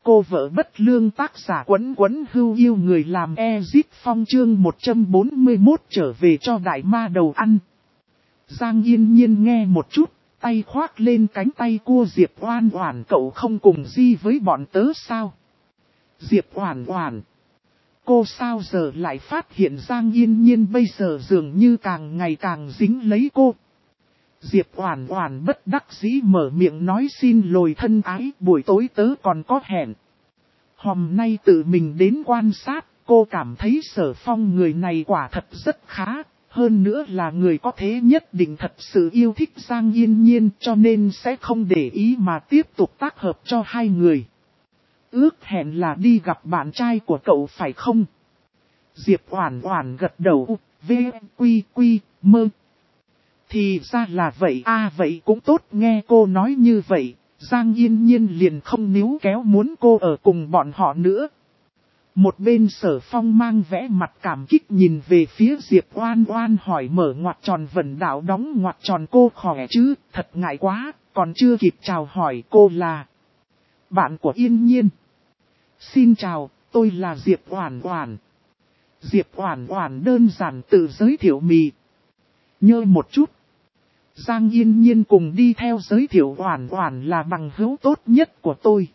cô vợ bất lương tác giả Quấn Quấn Hưu yêu người làm Ezit Phong chương 141 trở về cho đại ma đầu ăn. Giang Yên Nhiên nghe một chút, tay khoác lên cánh tay cua Diệp Oản Oản, cậu không cùng di với bọn tớ sao? Diệp Oản Oản, cô sao giờ lại phát hiện Giang Yên Nhiên bây giờ dường như càng ngày càng dính lấy cô. Diệp Oản Oản bất đắc dĩ mở miệng nói xin lỗi thân ái, buổi tối tớ còn có hẹn. Hôm nay tự mình đến quan sát, cô cảm thấy Sở Phong người này quả thật rất khá, hơn nữa là người có thế nhất định thật sự yêu thích Giang Yên Nhiên cho nên sẽ không để ý mà tiếp tục tác hợp cho hai người. Ước hẹn là đi gặp bạn trai của cậu phải không? Diệp Oản Oản gật đầu, mơ. Thì ra là vậy vậy cũng tốt, nghe cô nói như vậy, Giang Yên Nhiên liền không níu kéo muốn cô ở cùng bọn họ nữa. Một bên Sở Phong mang vẻ mặt cảm kích nhìn về phía Diệp Oản Oản hỏi mở ngoặc tròn vẩn đảo đóng ngoặc tròn cô khỏe chứ, thật ngại quá, còn chưa kịp chào hỏi cô là bạn của Yên Nhiên. Xin chào, tôi là Diệp Oản Oản. Diệp Oản Oản đơn giản tự giới thiệu mì. Nhớ một chút. Giang Yên Nhiên cùng đi theo giới thiệu Oản Oản là bằng hữu tốt nhất của tôi.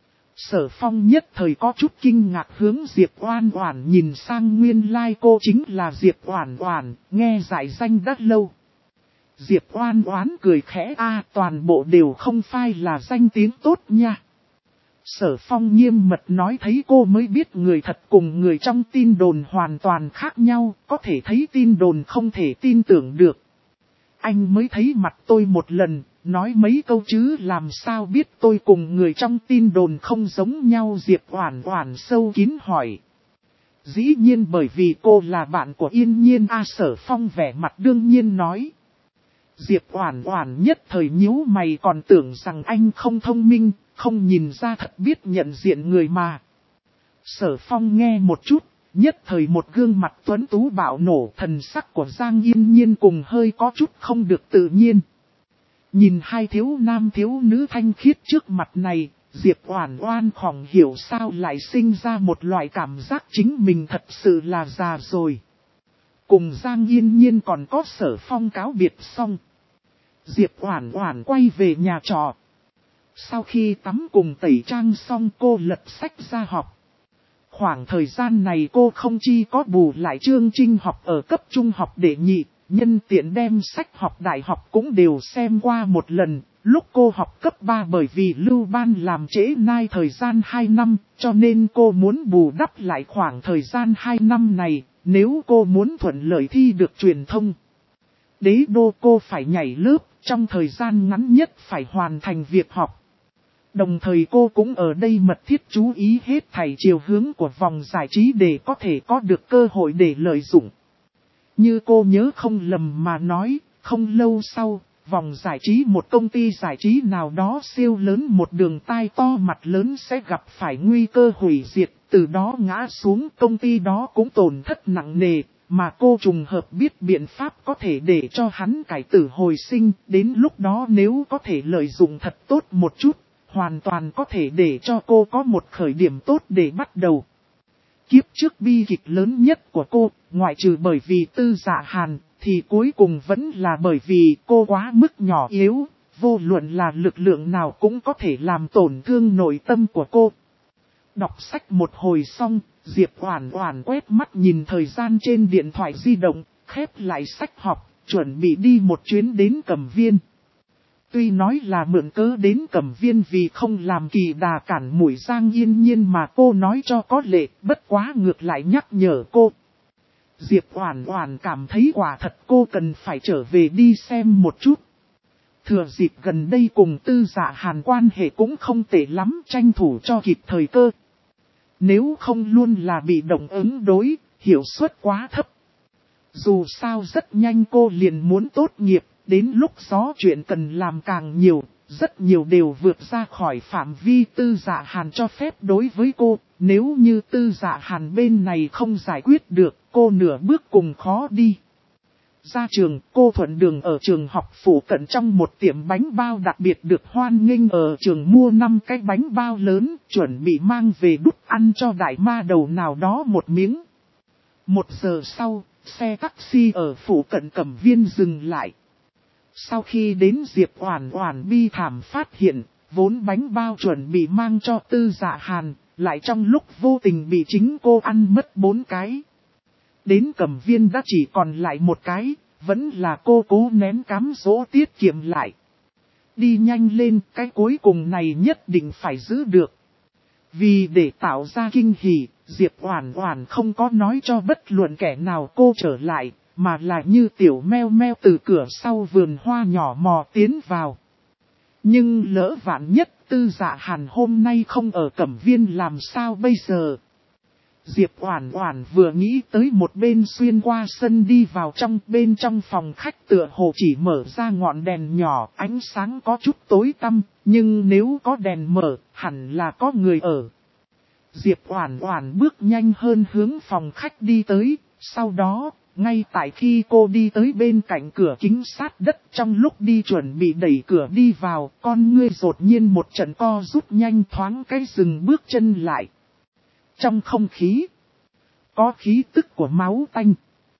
Sở Phong nhất thời có chút kinh ngạc hướng Diệp Oản Oản nhìn sang nguyên lai cô chính là Diệp Oản Oản, nghe giải danh đã lâu. Diệp Oản Oản cười khẽ toàn bộ đều không phải là danh tiếng tốt nha. Sở Phong nghiêm mật nói thấy cô mới biết người thật cùng người trong tin đồn hoàn toàn khác nhau, có thể thấy tin đồn không thể tin tưởng được. Anh mới thấy mặt tôi một lần, nói mấy câu chứ làm sao biết tôi cùng người trong tin đồn không giống nhau. Diệp Oản Oản sâu kín hỏi. Dĩ nhiên bởi vì cô là bạn của Yên Nhiên Sở Phong vẻ mặt đương nhiên nói. Diệp Oản Oản nhất thời nhíu mày còn tưởng rằng anh không thông minh, không nhìn ra thật biết nhận diện người mà. Sở Phong nghe một chút, nhất thời một gương mặt tuấn tú bạo nổ, thần sắc của Giang Yên Nhiên cùng hơi có chút không được tự nhiên. Nhìn hai thiếu nam thiếu nữ thanh khiết trước mặt này, Diệp Oản Oản không hiểu sao lại sinh ra một loại cảm giác chính mình thật sự là già rồi. Cùng Giang Yên Nhiên còn có Sở Phong cáo biệt xong, Diệp Oản Oản quay về nhà trọ. Sau khi tắm cùng tẩy trang xong cô lật sách ra học. Khoảng thời gian này cô không chỉ có bù lại chương trình học ở cấp trung học đệ nhị, nhân tiện đem sách học đại học cũng đều xem qua một lần. Lúc cô học cấp 3 bởi vì lưu ban làm trễ nai thời gian 2 năm, cho nên cô muốn bù đắp lại khoảng thời gian 2 năm này, nếu cô muốn thuận lợi thi được truyền thông. Đế đô cô phải nhảy lớp, trong thời gian ngắn nhất phải hoàn thành việc học. Đồng thời cô cũng ở đây mật thiết chú ý hết thảy chiều hướng của vòng giải trí để có thể có được cơ hội để lợi dụng. Như cô nhớ không lầm mà nói, không lâu sau, vòng giải trí một công ty giải trí nào đó siêu lớn một đường tai to mặt lớn sẽ gặp phải nguy cơ hủy diệt, từ đó ngã xuống công ty đó cũng tổn thất nặng nề. Mà cô trùng hợp biết biện pháp có thể để cho hắn cải tử hồi sinh, đến lúc đó nếu có thể lợi dụng thật tốt một chút, hoàn toàn có thể để cho cô có một khởi điểm tốt để bắt đầu. Kiếp trước bi kịch lớn nhất của cô, ngoại trừ bởi vì Tư Dạ Hàn, thì cuối cùng vẫn là bởi vì cô quá mức nhỏ yếu, vô luận là lực lượng nào cũng có thể làm tổn thương nội tâm của cô. Đọc sách một hồi xong, Diệp Oản Oản quét mắt nhìn thời gian trên điện thoại di động, khép lại sách học, chuẩn bị đi một chuyến đến Cẩm Viên. Tuy nói là mượn cớ đến Cẩm Viên vì không làm kỳ đà cản mũi Giang Yên Nhiên mà cô nói cho có lệ, bất quá ngược lại nhắc nhở cô. Diệp Oản Oản cảm thấy quả thật cô cần phải trở về đi xem một chút. Thừa dịp gần đây cùng Tư Dạ Hàn quan hệ cũng không tệ lắm, tranh thủ cho kịp thời cơ. Nếu không luôn là bị động ứng đối, hiệu suất quá thấp. Dù sao rất nhanh cô liền muốn tốt nghiệp, đến lúc gió chuyện cần làm càng nhiều, rất nhiều đều vượt ra khỏi phạm vi Tư Dạ Hàn cho phép đối với cô. Nếu như Tư Dạ Hàn bên này không giải quyết được, cô nửa bước cùng khó đi. ra trường, cô thuận đường ở trường học phụ cận trong một tiệm bánh bao đặc biệt được hoan nghênh ở trường mua 5 cái bánh bao lớn, chuẩn bị mang về đút ăn cho đại ma đầu nào đó một miếng. 1 giờ sau, xe taxi ở phụ cận Cẩm Viên dừng lại. Sau khi đến Diệp Oản Oản bi thảm phát hiện, vốn bánh bao chuẩn bị mang cho Tư Dạ Hàn, lại trong lúc vô tình bị chính cô ăn mất 4 cái. Đến Cẩm Viên đã chỉ còn lại 1 cái, vẫn là cô cố nén cám dỗ tiết kiệm lại. Đi nhanh lên, cái cuối cùng này nhất định phải giữ được. Vì để tạo ra kinh hỉ, Diệp Oản Oản không có nói cho bất luận kẻ nào cô trở lại, mà là như tiểu meo meo từ cửa sau vườn hoa nhỏ mò tiến vào. Nhưng lỡ vạn nhất Tư Dạ Hàn hôm nay không ở Cẩm Viên làm sao bây giờ? Diệp Oản Oản vừa nghĩ tới một bên xuyên qua sân đi vào trong, bên trong phòng khách tựa hồ chỉ mở ra ngọn đèn nhỏ, ánh sáng có chút tối tăm, nhưng nếu có đèn mở, hẳn là có người ở. Diệp Oản Oản bước nhanh hơn hướng phòng khách đi tới, sau đó, ngay tại khi cô đi tới bên cạnh cửa kính sát đất, trong lúc đi chuẩn bị đẩy cửa đi vào, con ngươi đột nhiên một trận co rút nhanh, thoáng cái dừng bước chân lại. Trong không khí, có khí tức của máu tanh.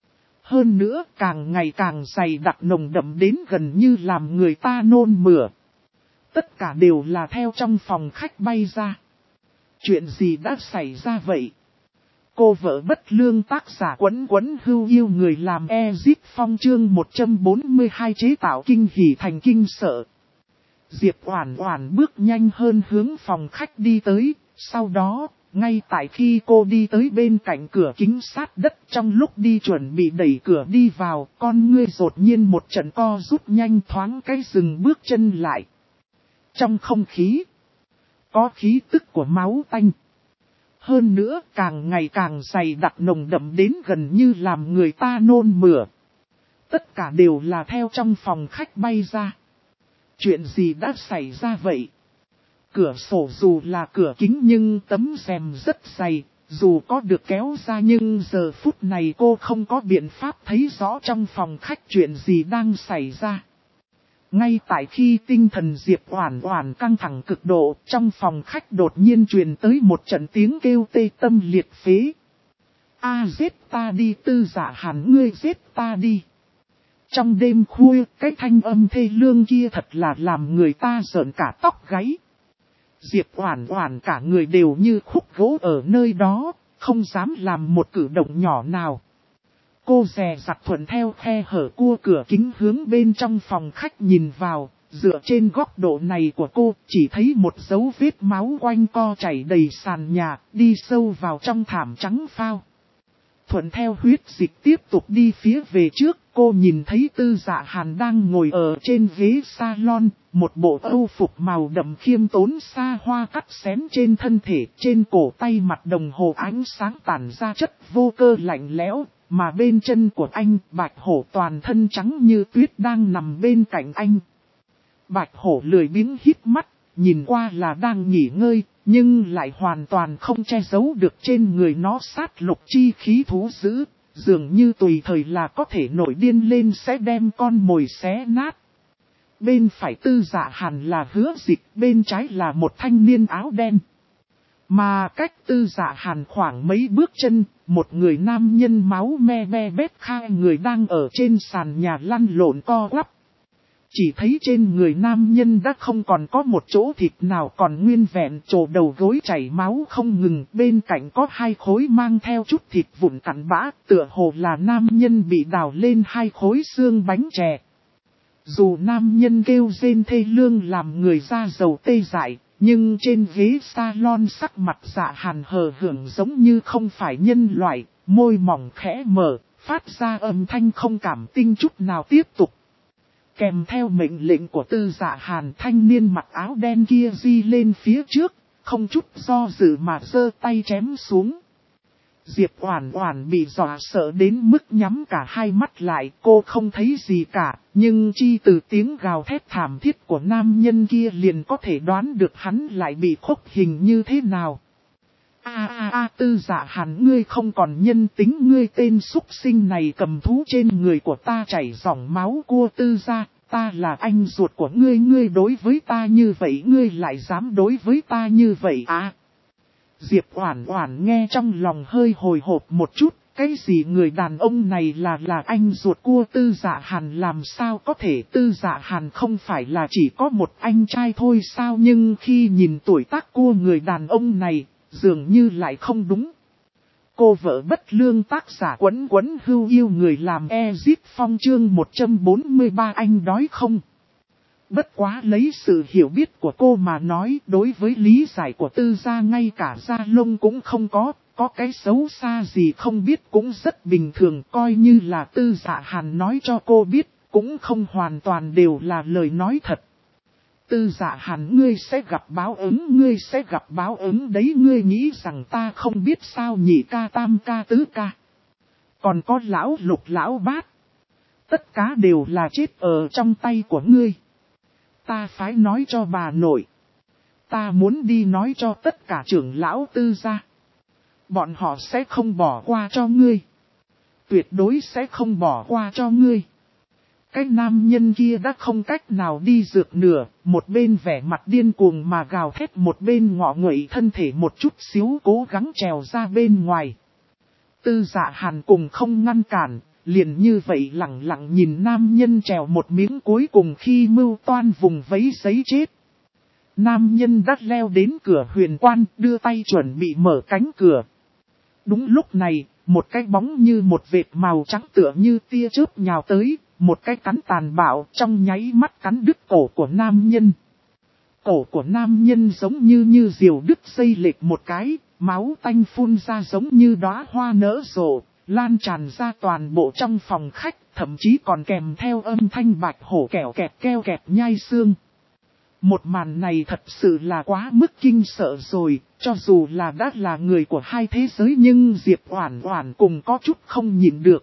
Hơn nữa càng ngày càng dày đặc nồng đậm đến gần như làm người ta nôn mửa. Tất cả đều là theo trong phòng khách bay ra. Chuyện gì đã xảy ra vậy? Cô vợ bất lương tác giả Quấn Quấn Hưu yêu người làm Ezip Phong chương 142 chế tạo kinh hỉ thành kinh sợ. Diệp Oản Oản bước nhanh hơn hướng phòng khách đi tới, sau đó, ngay tại khi cô đi tới bên cạnh cửa kính sát đất, trong lúc đi chuẩn bị đẩy cửa đi vào, con ngươi đột nhiên một trận co rút nhanh, thoáng cái dừng bước chân lại. Trong không khí, có khí tức của máu tanh. Hơn nữa càng ngày càng dày đặc nồng đậm đến gần như làm người ta nôn mửa. Tất cả đều là theo trong phòng khách bay ra. Chuyện gì đã xảy ra vậy? Cửa sổ dù là cửa kính nhưng tấm rèm rất dày, dù có được kéo ra nhưng giờ phút này cô không có biện pháp thấy rõ trong phòng khách chuyện gì đang xảy ra. Ngay tại khi tinh thần Diệp Oản Oản căng thẳng cực độ, trong phòng khách đột nhiên truyền tới một trận tiếng kêu tê tâm liệt phế. Giết ta đi Tư Dạ Hàn, ngươi giết ta đi. Trong đêm khuya, cái thanh âm thê lương kia thật là làm người ta rợn cả tóc gáy. Diệp Oản Oản cả người đều như khúc gỗ ở nơi đó, không dám làm một cử động nhỏ nào. Cô dè dặt thuận theo khe hở cua cửa kính hướng bên trong phòng khách nhìn vào, dựa trên góc độ này của cô chỉ thấy một dấu vết máu quanh co chảy đầy sàn nhà, đi sâu vào trong thảm trắng phao. Thuận theo huyết dịch tiếp tục đi phía về trước, cô nhìn thấy Tư Dạ Hàn đang ngồi ở trên ghế salon, một bộ âu phục màu đậm khiêm tốn xa hoa cắt xén trên thân thể, trên cổ tay mặt đồng hồ ánh sáng tản ra chất vô cơ lạnh lẽo, mà bên chân của anh, Bạch Hổ toàn thân trắng như tuyết đang nằm bên cạnh anh. Bạch Hổ lười biếng híp mắt, nhìn qua là đang nghỉ ngơi, nhưng lại hoàn toàn không che giấu được trên người nó sát lục chi khí thú dữ, dường như tùy thời là có thể nổi điên lên sẽ đem con mồi xé nát. Bên phải Tư Dạ Hàn là Hứa Dịch, bên trái là một thanh niên áo đen. Mà cách Tư Dạ Hàn khoảng mấy bước chân, một người nam nhân máu me be bét khai người đang ở trên sàn nhà lăn lộn co quắp. Chỉ thấy trên người nam nhân đã không còn có một chỗ thịt nào còn nguyên vẹn, chỗ đầu gối chảy máu không ngừng, bên cạnh có 2 khối mang theo chút thịt vụn cặn bã, tựa hồ là nam nhân bị đào lên 2 khối xương bánh chè. Dù nam nhân kêu rên thê lương làm người da dầu tê dại, nhưng trên ghế salon sắc mặt Dạ Hàn hờ hưởng giống như không phải nhân loại, môi mỏng khẽ mở, phát ra âm thanh không cảm tinh chút nào tiếp tục. Kèm theo mệnh lệnh của Tư Dạ Hàn, thanh niên mặc áo đen kia di lên phía trước, không chút do dự mà giơ tay chém xuống. Diệp Oản Oản bị dọa sợ đến mức nhắm cả hai mắt lại, cô không thấy gì cả, nhưng chi từ tiếng gào thét thảm thiết của nam nhân kia liền có thể đoán được hắn lại bị khốc hình như thế nào. Tư Dạ Hàn, ngươi không còn nhân tính, ngươi tên súc sinh này cầm thú trên người của ta chảy dòng máu cua Tư gia, ta là anh ruột của ngươi, ngươi đối với ta như vậy, ngươi lại dám đối với ta như vậy à? Diệp Oản Oản nghe trong lòng hơi hồi hộp một chút, cái gì người đàn ông này là anh ruột của Tư Dạ Hàn, làm sao có thể? Tư Dạ Hàn không phải là chỉ có một anh trai thôi sao? Nhưng khi nhìn tuổi tác của người đàn ông này, dường như lại không đúng. Cô vợ bất lương, tác giả Quấn Quấn Hưu yêu người làm Ezip Phong, chương 143, anh đói không? Bất quá lấy sự hiểu biết của cô mà nói, đối với lý giải của Tư gia ngay cả da lông cũng không có cái xấu xa gì không biết cũng rất bình thường, coi như là Tư Dạ Hàn nói cho cô biết, cũng không hoàn toàn đều là lời nói thật. Tư Dạ Hàn, ngươi sẽ gặp báo ứng, ngươi sẽ gặp báo ứng đấy, ngươi nghĩ rằng ta không biết sao? Nhị ca, tam ca, tứ ca, còn có lão lục, lão bát, tất cả đều là chết ở trong tay của ngươi. Ta phải nói cho bà nội, ta muốn đi nói cho tất cả trưởng lão Tư gia, bọn họ sẽ không bỏ qua cho ngươi, tuyệt đối sẽ không bỏ qua cho ngươi. Cái nam nhân kia đã không cách nào đi dược nửa, một bên vẻ mặt điên cuồng mà gào thét, một bên ngọ nguậy thân thể một chút xíu cố gắng trèo ra bên ngoài. Tư Dạ Hàn cùng không ngăn cản, liền như vậy lặng lặng nhìn nam nhân trèo một miếng, cuối cùng khi mưu toan vùng vẫy giấy chết. Nam nhân đã leo đến cửa huyền quan, đưa tay chuẩn bị mở cánh cửa. Đúng lúc này, một cái bóng như một vệt màu trắng tựa như tia chớp nhào tới, một cái cắn tàn bạo trong nháy mắt cắn đứt cổ của nam nhân. Cổ của nam nhân giống như diều đứt dây lệch một cái, máu tanh phun ra giống như đóa hoa nở rộ, lan tràn ra toàn bộ trong phòng khách, thậm chí còn kèm theo âm thanh bạch hổ kẹo kẹt keo kẹt nhai xương. Một màn này thật sự là quá mức kinh sợ rồi, cho dù là đã là người của hai thế giới nhưng Diệp Oản Oản cùng có chút không nhịn được.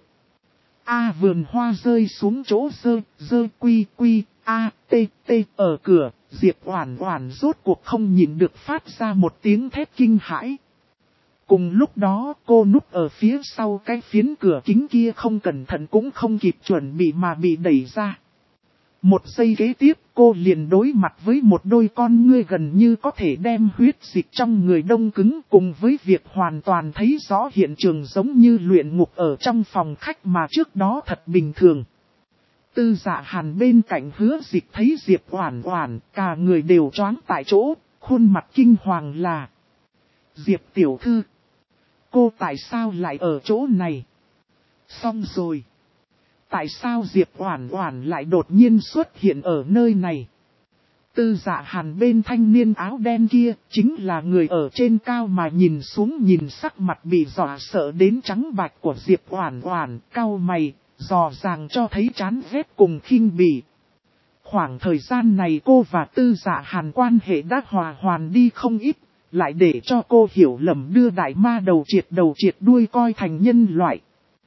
Vườn hoa rơi xuống chỗ rơi quy, ở cửa, Diệp Oản Oản rốt cuộc không nhịn được phát ra một tiếng thét kinh hãi. Cùng lúc đó cô núp ở phía sau cái phiến cửa kính kia, không cẩn thận cũng không kịp chuẩn bị mà bị đẩy ra. Một giây kế tiếp cô liền đối mặt với một đôi con ngươi gần như có thể đem huyết dịch trong người đông cứng, cùng với việc hoàn toàn thấy rõ hiện trường giống như luyện ngục ở trong phòng khách mà trước đó thật bình thường. Tư Dạ Hàn bên cạnh Hứa Dịch thấy Diệp Oản Oản, cả người đều choáng tại chỗ, khuôn mặt kinh hoàng là: Diệp tiểu thư, cô tại sao lại ở chỗ này? Xong rồi. Tại sao Diệp Oản Oản lại đột nhiên xuất hiện ở nơi này? Tư Dạ Hàn bên thanh niên áo đen kia, chính là người ở trên cao mà nhìn xuống, nhìn sắc mặt bị dọa sợ đến trắng bạch của Diệp Oản Oản, cau mày, dò dàng cho thấy chán ghét cùng khinh bỉ. Khoảng thời gian này cô và Tư Dạ Hàn quan hệ đã hòa hoàn đi không ít, lại để cho cô hiểu lầm đưa đại ma đầu triệt đuôi coi thành nhân loại.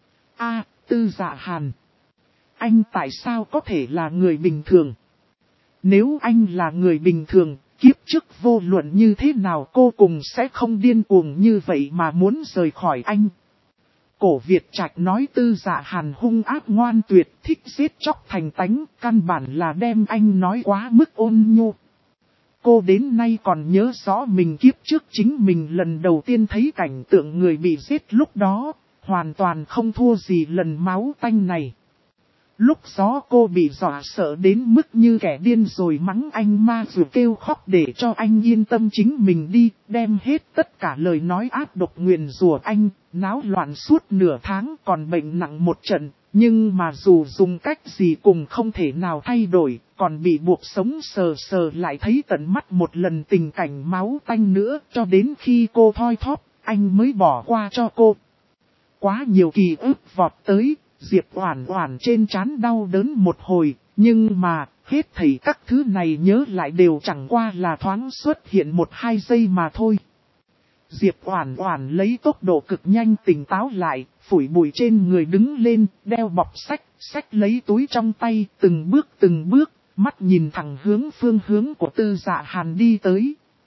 Tư Dạ Hàn, anh tại sao có thể là người bình thường? Nếu anh là người bình thường, kiếp trước vô luận như thế nào cô cùng sẽ không điên cuồng như vậy mà muốn rời khỏi anh. Cổ Việt Trạch nói Tư Dạ Hàn hung ác ngoan tuyệt, thích giết chóc thành tánh, căn bản là đem anh nói quá mức ôn nhu. Cô đến nay còn nhớ rõ mình kiếp trước chính mình lần đầu tiên thấy cảnh tượng người bị giết lúc đó, hoàn toàn không thua gì lần máu tanh này. Lúc đó cô bị dọa sợ đến mức như kẻ điên rồi mắng anh ma rồi kêu khóc để cho anh yên tâm chính mình đi, đem hết tất cả lời nói ác độc nguyền rủa anh, náo loạn suốt nửa tháng còn bệnh nặng một trận, nhưng mà dù dùng cách gì cũng không thể nào thay đổi, còn bị buộc sống sờ sờ lại thấy tận mắt một lần tình cảnh máu tanh nữa, cho đến khi cô thoi thóp, anh mới bỏ qua cho cô. Quá nhiều kỳ ức vọt tới. Diệp Oản Oản trên trán đau đớn một hồi, nhưng mà, hết thảy các thứ này nhớ lại đều chẳng qua là thoáng xuất hiện 1-2 giây mà thôi. Diệp Oản Oản lấy tốc độ cực nhanh tỉnh táo lại, phủi bụi trên người đứng lên, đeo bọc sách lấy túi trong tay, từng bước, mắt nhìn thẳng hướng phương hướng của Tư Dạ Hàn đi tới.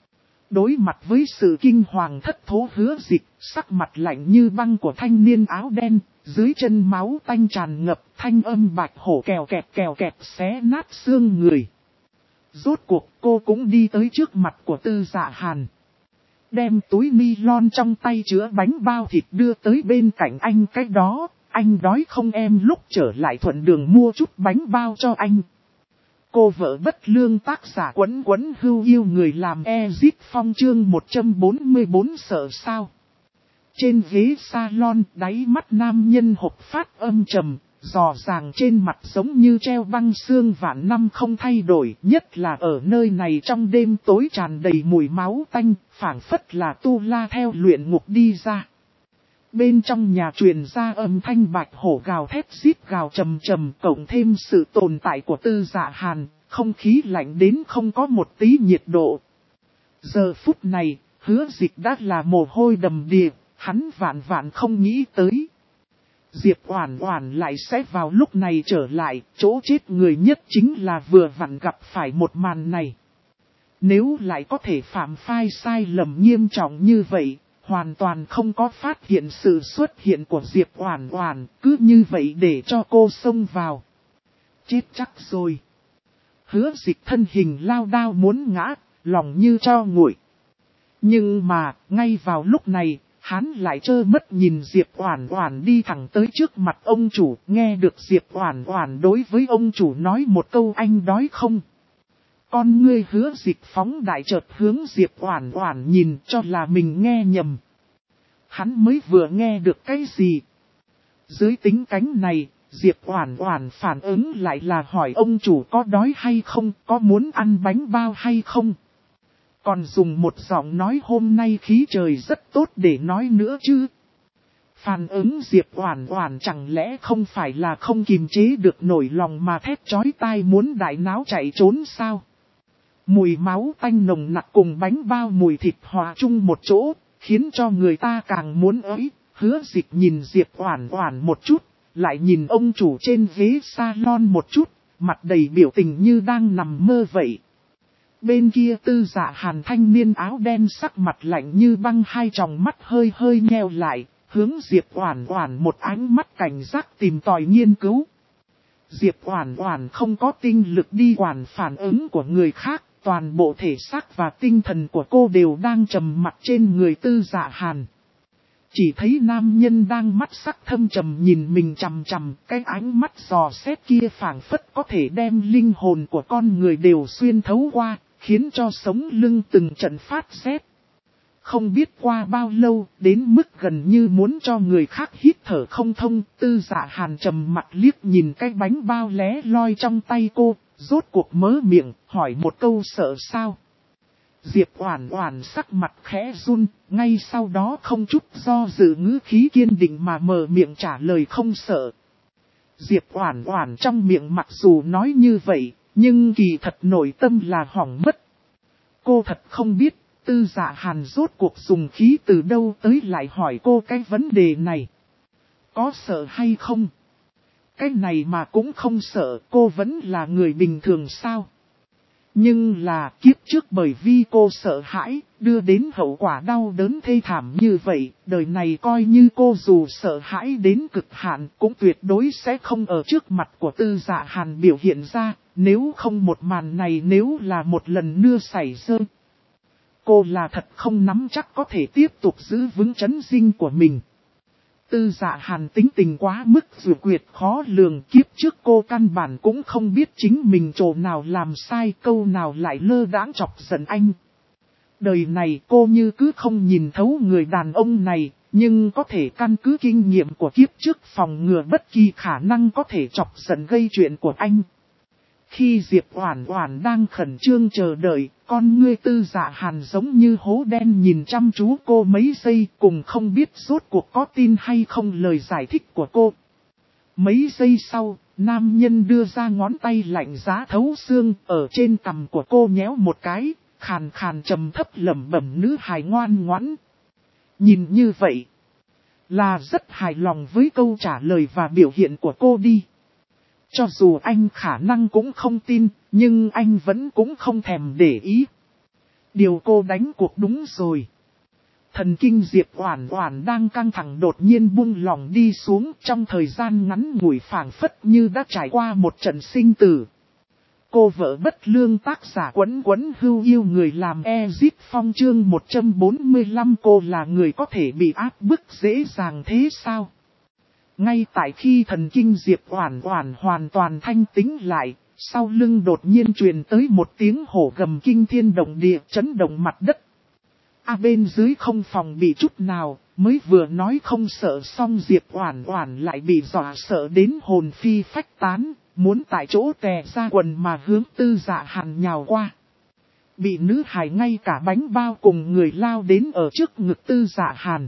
Đối mặt với sự kinh hoàng thất thố Hứa Dịch, sắc mặt lạnh như băng của thanh niên áo đen, dưới chân máu tanh tràn ngập, thanh âm bạch hổ kèo kẹt xé nát xương người. Rốt cuộc cô cũng đi tới trước mặt của Tư Dạ Hàn. Đem túi ni-lon trong tay chứa bánh bao thịt đưa tới bên cạnh anh cái đó, anh đói không em lúc trở lại thuận đường mua chút bánh bao cho anh. Cô vợ bất lương tác giả Quấn Quấn Hưu Yêu người làm Ezit Phong chương 144 sợ sao. Trên ghế salon đáy mắt nam nhân hộc phát âm trầm, rõ ràng trên mặt giống như treo băng xương vạn năm không thay đổi, nhất là ở nơi này trong đêm tối tràn đầy mùi máu tanh, phảng phất là tu la theo luyện ngục đi ra. Bên trong nhà truyền ra âm thanh bạch hổ gào thét rít gào trầm trầm, cộng thêm sự tồn tại của Tư Dạ Hàn, không khí lạnh đến không có một tí nhiệt độ. Giờ phút này, Hứa Dịch đã là mồ hôi đầm đìa, hắn vạn không nghĩ tới. Diệp Oản Oản lại sẽ vào lúc này trở lại, chỗ chết người nhất chính là vừa vặn gặp phải một màn này. Nếu lại có thể phạm phải sai lầm nghiêm trọng như vậy, hoàn toàn không có phát hiện sự xuất hiện của Diệp Oản Oản, cứ như vậy để cho cô xông vào. Chết chắc rồi. Hứa Dịch thân hình lao đao muốn ngã, lòng như tro nguội. Nhưng mà, ngay vào lúc này, hắn lại trơ mắt nhìn Diệp Oản Oản đi thẳng tới trước mặt ông chủ, nghe được Diệp Oản Oản đối với ông chủ nói một câu anh đói không. Con ngươi Hứa Dịch phóng đại chợt hướng Diệp Oản Oản nhìn cho là mình nghe nhầm. Hắn mới vừa nghe được cái gì? Dưới tính cánh này, Diệp Oản Oản phản ứng lại là hỏi ông chủ có đói hay không, có muốn ăn bánh bao hay không. Còn dùng một giọng nói hôm nay khí trời rất tốt để nói nữa chứ. Phản ứng Diệp Oản Oản chẳng lẽ không phải là không kiềm chế được nổi lòng mà thét chói tai muốn đại náo chạy trốn sao? Mùi máu tanh nồng nặc cùng bánh bao mùi thịt hòa chung một chỗ, khiến cho người ta càng muốn ới. Hứa Dịch nhìn Diệp Oản Oản một chút, lại nhìn ông chủ trên ghế salon một chút, mặt đầy biểu tình như đang nằm mơ vậy. Bên kia Tư Dạ Hàn thanh niên áo đen sắc mặt lạnh như băng, hai tròng mắt hơi nheo lại, hướng Diệp Oản Oản một ánh mắt cảnh giác tìm tòi nghiên cứu. Diệp Oản Oản không có tinh lực đi quản phản ứng của người khác, toàn bộ thể xác và tinh thần của cô đều đang trầm mặc trên người Tư Dạ Hàn. Chỉ thấy nam nhân đang mắt sắc thâm trầm nhìn mình chằm chằm, cái ánh mắt dò xét kia phảng phất có thể đem linh hồn của con người đều xuyên thấu qua, khiến cho sống lưng từng trận phát rét. Không biết qua bao lâu, đến mức gần như muốn cho người khác hít thở không thông, Tư Dạ Hàn trầm mặt liếc nhìn cái bánh bao lé loi trong tay cô, rốt cuộc mớ miệng, hỏi một câu sợ sao. Diệp Oản Oản sắc mặt khẽ run, ngay sau đó không chút do dự ngữ khí kiên định mà mở miệng trả lời không sợ. Diệp Oản Oản trong miệng mặc dù nói như vậy, nhưng kỳ thật nội tâm là hỏng mất. Cô thật không biết, Tư Dạ Hàn rốt cuộc dùng khí từ đâu tới lại hỏi cô cái vấn đề này. Có sợ hay không? Cái này mà cũng không sợ, cô vẫn là người bình thường sao? Nhưng là kiếp trước bởi vì cô sợ hãi, đưa đến hậu quả đau đớn thê thảm như vậy, đời này coi như cô dù sợ hãi đến cực hạn cũng tuyệt đối sẽ không ở trước mặt của Tư Dạ Hàn biểu hiện ra, nếu không một màn này nếu là một lần nữa xảy ra. Cô là thật không nắm chắc có thể tiếp tục giữ vững chấn dinh của mình. Tư Dạ Hàn tính tình quá mức dù quyệt khó lường, kiếp trước cô căn bản cũng không biết chính mình chỗ nào làm sai, câu nào lại lơ đãng chọc giận anh. Đời này cô như cứ không nhìn thấu người đàn ông này, nhưng có thể căn cứ kinh nghiệm của kiếp trước phòng ngừa bất kỳ khả năng có thể chọc giận gây chuyện của anh. Khi Diệp Oản Oản đang khẩn trương chờ đợi, con ngươi Tư Dạ Hàn giống như hố đen nhìn chăm chú cô mấy giây, cùng không biết rốt cuộc có tin hay không lời giải thích của cô. Mấy giây sau, nam nhân đưa ra ngón tay lạnh giá thấu xương, ở trên cằm của cô nhéo một cái, khàn khàn trầm thấp lẩm bẩm nữ hài ngoan ngoãn. Nhìn như vậy, là rất hài lòng với câu trả lời và biểu hiện của cô đi. Cho dù anh khả năng cũng không tin, nhưng anh vẫn cũng không thèm để ý. Điều cô đánh cuộc đúng rồi. Thần kinh Diệp Oản Oản đang căng thẳng đột nhiên buông lỏng đi xuống, trong thời gian ngắn ngủi phảng phất như đã trải qua một trận sinh tử. Cô vợ bất lương tác giả Quấn Quấn Hưu yêu người làm Ezip Phong chương 145. Cô là người có thể bị áp bức dễ dàng thế sao? Ngay tại khi thần kinh Diệp Oản Oản hoàn toàn thanh tĩnh lại, sau lưng đột nhiên truyền tới một tiếng hổ gầm kinh thiên động địa, chấn động mặt đất. Bên dưới không phòng bị chút nào, mới vừa nói không sợ xong Diệp Oản Oản lại bị dọa sợ đến hồn phi phách tán, muốn tại chỗ tè ra quần mà hướng Tư Dạ Hàn nhào qua. Bị nữ hài ngay cả bánh bao cùng người lao đến ở trước ngực Tư Dạ Hàn.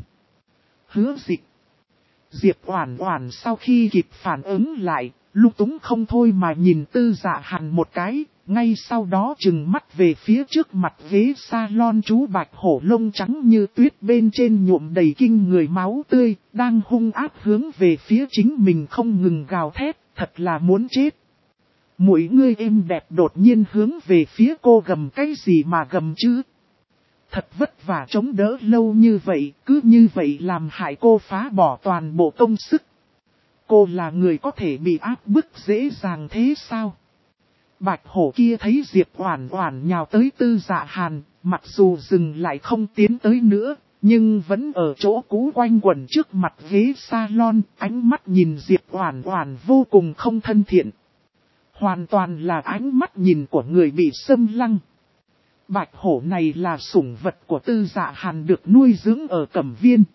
Hứa Dịch. Diệp Oản Oản sau khi kịp phản ứng lại, lúng túng không thôi mà nhìn Tư Dạ Hàn một cái, ngay sau đó trừng mắt về phía trước mặt ghế salon chú bạch hổ lông trắng như tuyết bên trên nhuộm đầy kinh người máu tươi, đang hung ác hướng về phía chính mình không ngừng gào thét, thật là muốn chết. Mỗi người êm đẹp đột nhiên hướng về phía cô gầm cái gì mà gầm chứ? Thật vất vả chống đỡ lâu như vậy, cứ như vậy làm hại cô phá bỏ toàn bộ công sức. Cô là người có thể bị áp bức dễ dàng thế sao? Bạch hổ kia thấy Diệp Oản Oản nhào tới Tư Dạ Hàn, mặc dù dừng lại không tiến tới nữa, nhưng vẫn ở chỗ cũ quanh quẩn trước mặt ghế salon, ánh mắt nhìn Diệp Oản Oản vô cùng không thân thiện. Hoàn toàn là ánh mắt nhìn của người bị xâm lăng. Bạch hổ này là sủng vật của Tư Dạ Hàn được nuôi dưỡng ở Cẩm Viên.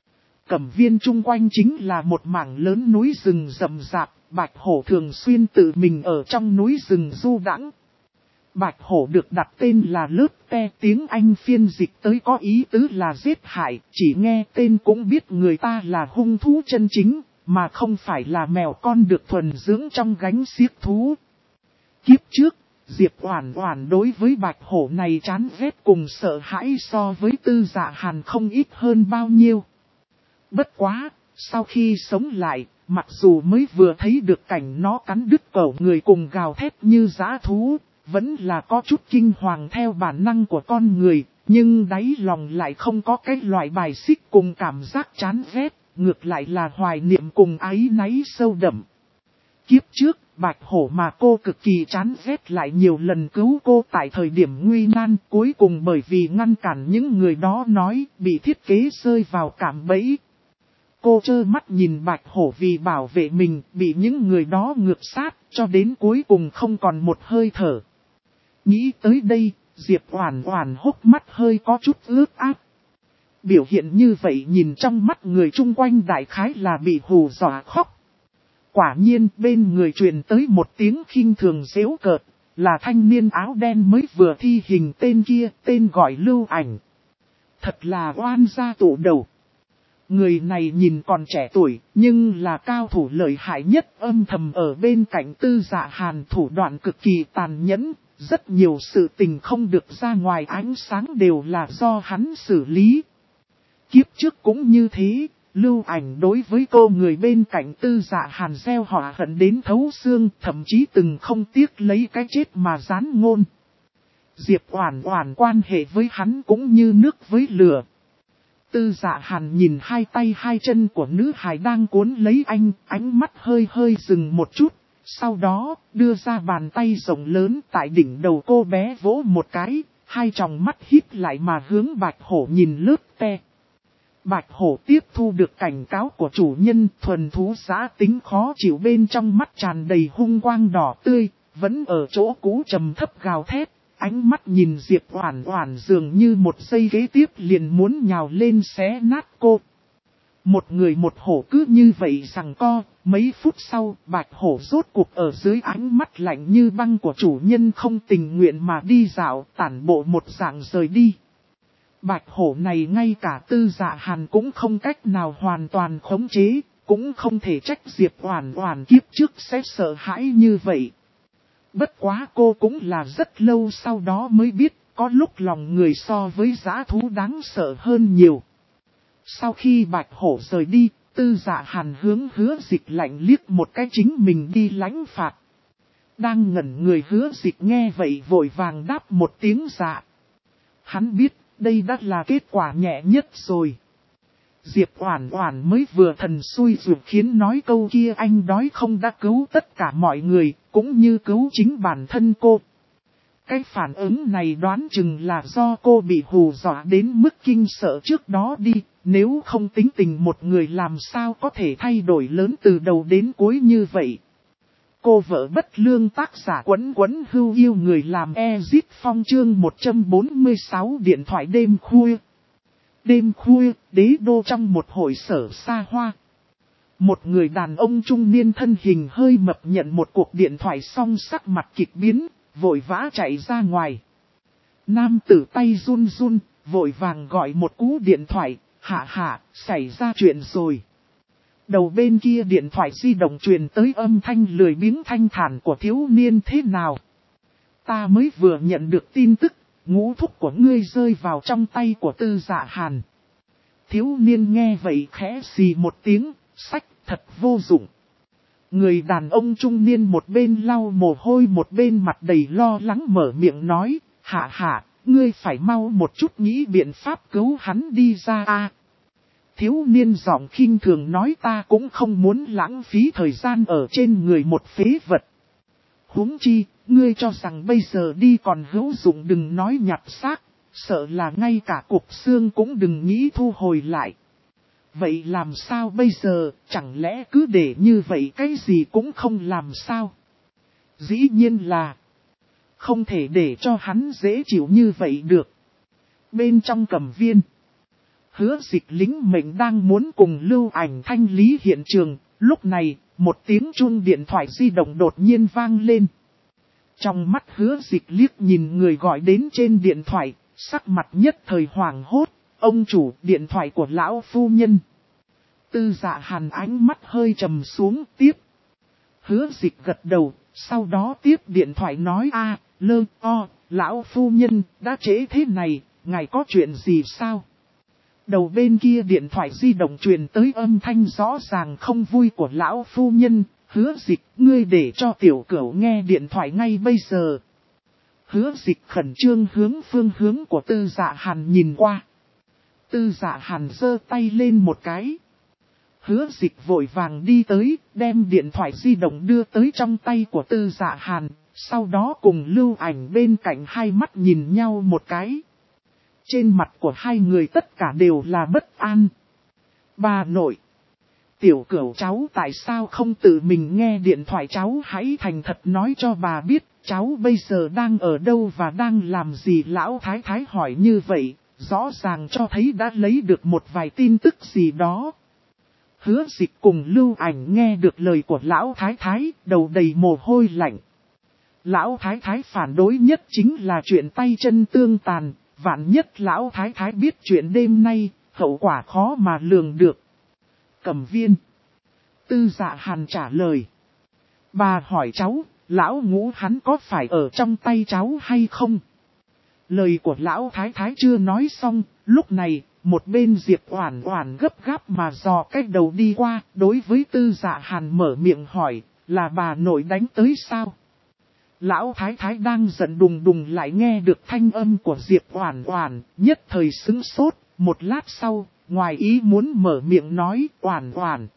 Cẩm Viên chung quanh chính là một mảng lớn núi rừng rậm rạp, bạch hổ thường xuyên tự mình ở trong núi rừng du đãng. Bạch hổ được đặt tên là lớp te, tiếng Anh phiên dịch tới có ý tứ là giết hại, chỉ nghe tên cũng biết người ta là hung thú chân chính, mà không phải là mèo con được thuần dưỡng trong gánh xiếc thú. Kiếp trước, Diệp Oản Oản đối với bạch hổ này chán ghét cùng sợ hãi so với Tư Dạ Hàn không ít hơn bao nhiêu. Bất quá, sau khi sống lại, mặc dù mới vừa thấy được cảnh nó cắn đứt cổ người cùng gào thét như dã thú, vẫn là có chút kinh hoàng theo bản năng của con người, nhưng đáy lòng lại không có cái loại bài xích cùng cảm giác chán ghét, ngược lại là hoài niệm cùng áy náy sâu đậm. Kiếp trước, bạch hổ mà cô cực kỳ chán ghét lại nhiều lần cứu cô tại thời điểm nguy nan, cuối cùng bởi vì ngăn cản những người đó nói bị thiết kế rơi vào cạm bẫy. Cô trơ mắt nhìn bạch hổ vì bảo vệ mình bị những người đó ngược sát cho đến cuối cùng không còn một hơi thở. Nghĩ tới đây, Diệp Oản Oản hốc mắt hơi có chút ướt át. Biểu hiện như vậy nhìn trong mắt người chung quanh đại khái là bị hù dọa khóc. Quả nhiên bên người truyền tới một tiếng khinh thường giễu cợt, là thanh niên áo đen mới vừa thi hình tên kia, tên gọi Lưu Ảnh. Thật là oan gia tụ đầu. Người này nhìn còn trẻ tuổi, nhưng là cao thủ lợi hại nhất, âm thầm ở bên cạnh Tư Dạ Hàn, thủ đoạn cực kỳ tàn nhẫn, rất nhiều sự tình không được ra ngoài ánh sáng đều là do hắn xử lý. Kiếp trước cũng như thế, Lưu Ảnh đối với cô người bên cạnh Tư Dạ Hàn gieo họa hận đến thấu xương, thậm chí từng không tiếc lấy cái chết mà gián ngôn. Diệp Oản Oản quan hệ với hắn cũng như nước với lửa. Tư Dạ Hàn nhìn hai tay hai chân của nữ hài đang cuốn lấy anh, ánh mắt hơi hơi dừng một chút, sau đó đưa ra bàn tay rộng lớn tại đỉnh đầu cô bé vỗ một cái, hai tròng mắt híp lại mà hướng bạch hổ nhìn lướt te. Bạch hổ tiếp thu được cảnh cáo của chủ nhân, thuần thú dã tính khó chịu bên trong mắt tràn đầy hung quang đỏ tươi, vẫn ở chỗ cũ trầm thấp gào thét. Ánh mắt nhìn Diệp Oản Oản dường như một giây kế tiếp liền muốn nhào lên xé nát cô. Một người một hổ cứ như vậy giằng co, mấy phút sau, bạch hổ rốt cuộc ở dưới ánh mắt lạnh như băng của chủ nhân không tình nguyện mà đi dạo, tản bộ một dạng rời đi. Bạch hổ này ngay cả Tư Dạ Hàn cũng không cách nào hoàn toàn khống chế, cũng không thể trách Diệp Oản Oản kiếp trước sẽ sợ hãi như vậy. Bất quá cô cũng là rất lâu sau đó mới biết, có lúc lòng người so với dã thú đáng sợ hơn nhiều. Sau khi bạch hổ rời đi, Tư Dạ Hàn hướng Hứa Dịch lạnh liếc một cái chính mình đi lãnh phạt. Đang ngẩn người Hứa Dịch nghe vậy vội vàng đáp một tiếng dạ. Hắn biết, đây đã là kết quả nhẹ nhất rồi. Diệp Oản Oản mới vừa thần xui ruột khiến nói câu kia anh đói không đã cứu tất cả mọi người, cũng như cứu chính bản thân cô. Cái phản ứng này đoán chừng là do cô bị hù dọa đến mức kinh sợ trước đó đi, nếu không tính tình một người làm sao có thể thay đổi lớn từ đầu đến cuối như vậy. Cô vợ bất lương tác giả Quấn Quấn Hưu yêu người làm Ezit Phong chương 146 điện thoại đêm khuya. Đêm khuya, đế đô trong một hội sở xa hoa. Một người đàn ông trung niên thân hình hơi mập nhận một cuộc điện thoại xong sắc mặt kịch biến, vội vã chạy ra ngoài. Nam tử tay run run, vội vàng gọi một cú điện thoại, hạ, xảy ra chuyện rồi. Đầu bên kia điện thoại di động truyền tới âm thanh lười biếng thanh thản của thiếu niên thế nào. Ta mới vừa nhận được tin tức, ngũ thúc của ngươi rơi vào trong tay của Tư Dạ Hàn. Thiếu niên nghe vậy khẽ xì một tiếng, sách thật vô dụng. Người đàn ông trung niên một bên lau mồ hôi một bên mặt đầy lo lắng mở miệng nói, hạ, ngươi phải mau một chút nghĩ biện pháp cứu hắn đi ra a. Thiếu niên giọng khinh thường nói ta cũng không muốn lãng phí thời gian ở trên người một phế vật. Huống chi, ngươi cho rằng bây giờ đi còn hữu dụng đừng nói nhặt xác, sợ là ngay cả cục xương cũng đừng nghĩ thu hồi lại. Vậy làm sao bây giờ, chẳng lẽ cứ để như vậy cái gì cũng không làm sao? Dĩ nhiên là không thể để cho hắn dễ chịu như vậy được. Bên trong Cẩm Viên, Hứa Dịch lính mệnh đang muốn cùng Lưu Ảnh thanh lý hiện trường, lúc này, một tiếng chuông điện thoại di động đột nhiên vang lên. Trong mắt Hứa Dịch liếc nhìn người gọi đến trên điện thoại, sắc mặt nhất thời hoảng hốt, ông chủ điện thoại của lão phu nhân. Tư Dạ Hàn ánh mắt hơi trầm xuống tiếp. Hứa Dịch gật đầu, sau đó tiếp điện thoại nói lão phu nhân, đã trễ thế này, ngài có chuyện gì sao? Đầu bên kia điện thoại di động truyền tới âm thanh rõ ràng không vui của lão phu nhân, Hứa Dịch, ngươi để cho tiểu cửu nghe điện thoại ngay bây giờ. Hứa Dịch khẩn trương hướng phương hướng của Tư Dạ Hàn nhìn qua. Tư Dạ Hàn giơ tay lên một cái. Hứa Dịch vội vàng đi tới, đem điện thoại di động đưa tới trong tay của Tư Dạ Hàn, sau đó cùng Lưu Ảnh bên cạnh hai mắt nhìn nhau một cái. Trên mặt của hai người tất cả đều là bất an. Bà nội, tiểu cửu cháu tại sao không tự mình nghe điện thoại, cháu hãy thành thật nói cho bà biết, cháu bây giờ đang ở đâu và đang làm gì? Lão thái thái hỏi như vậy, rõ ràng cho thấy đã lấy được một vài tin tức gì đó. Hứa Dịch cùng Lưu Ảnh nghe được lời của lão thái thái, đầu đầy mồ hôi lạnh. Lão thái thái phản đối nhất chính là chuyện tay chân tương tàn, vạn nhất lão thái thái biết chuyện đêm nay, hậu quả khó mà lường được. Cẩm Viên. Tư Dạ Hàn trả lời. Bà hỏi cháu, lão ngũ hắn có phải ở trong tay cháu hay không? Lời của lão thái thái chưa nói xong, lúc này, một bên Diệp Oản Oản gấp gáp mà dò cách đầu đi qua, đối với Tư Dạ Hàn mở miệng hỏi, là bà nội đánh tới sao? Lão thái thái đang giận đùng đùng lại nghe được thanh âm của Diệp Oản Oản, nhất thời sững sốt, một lát sau, ngoài ý muốn mở miệng nói, Oản Oản.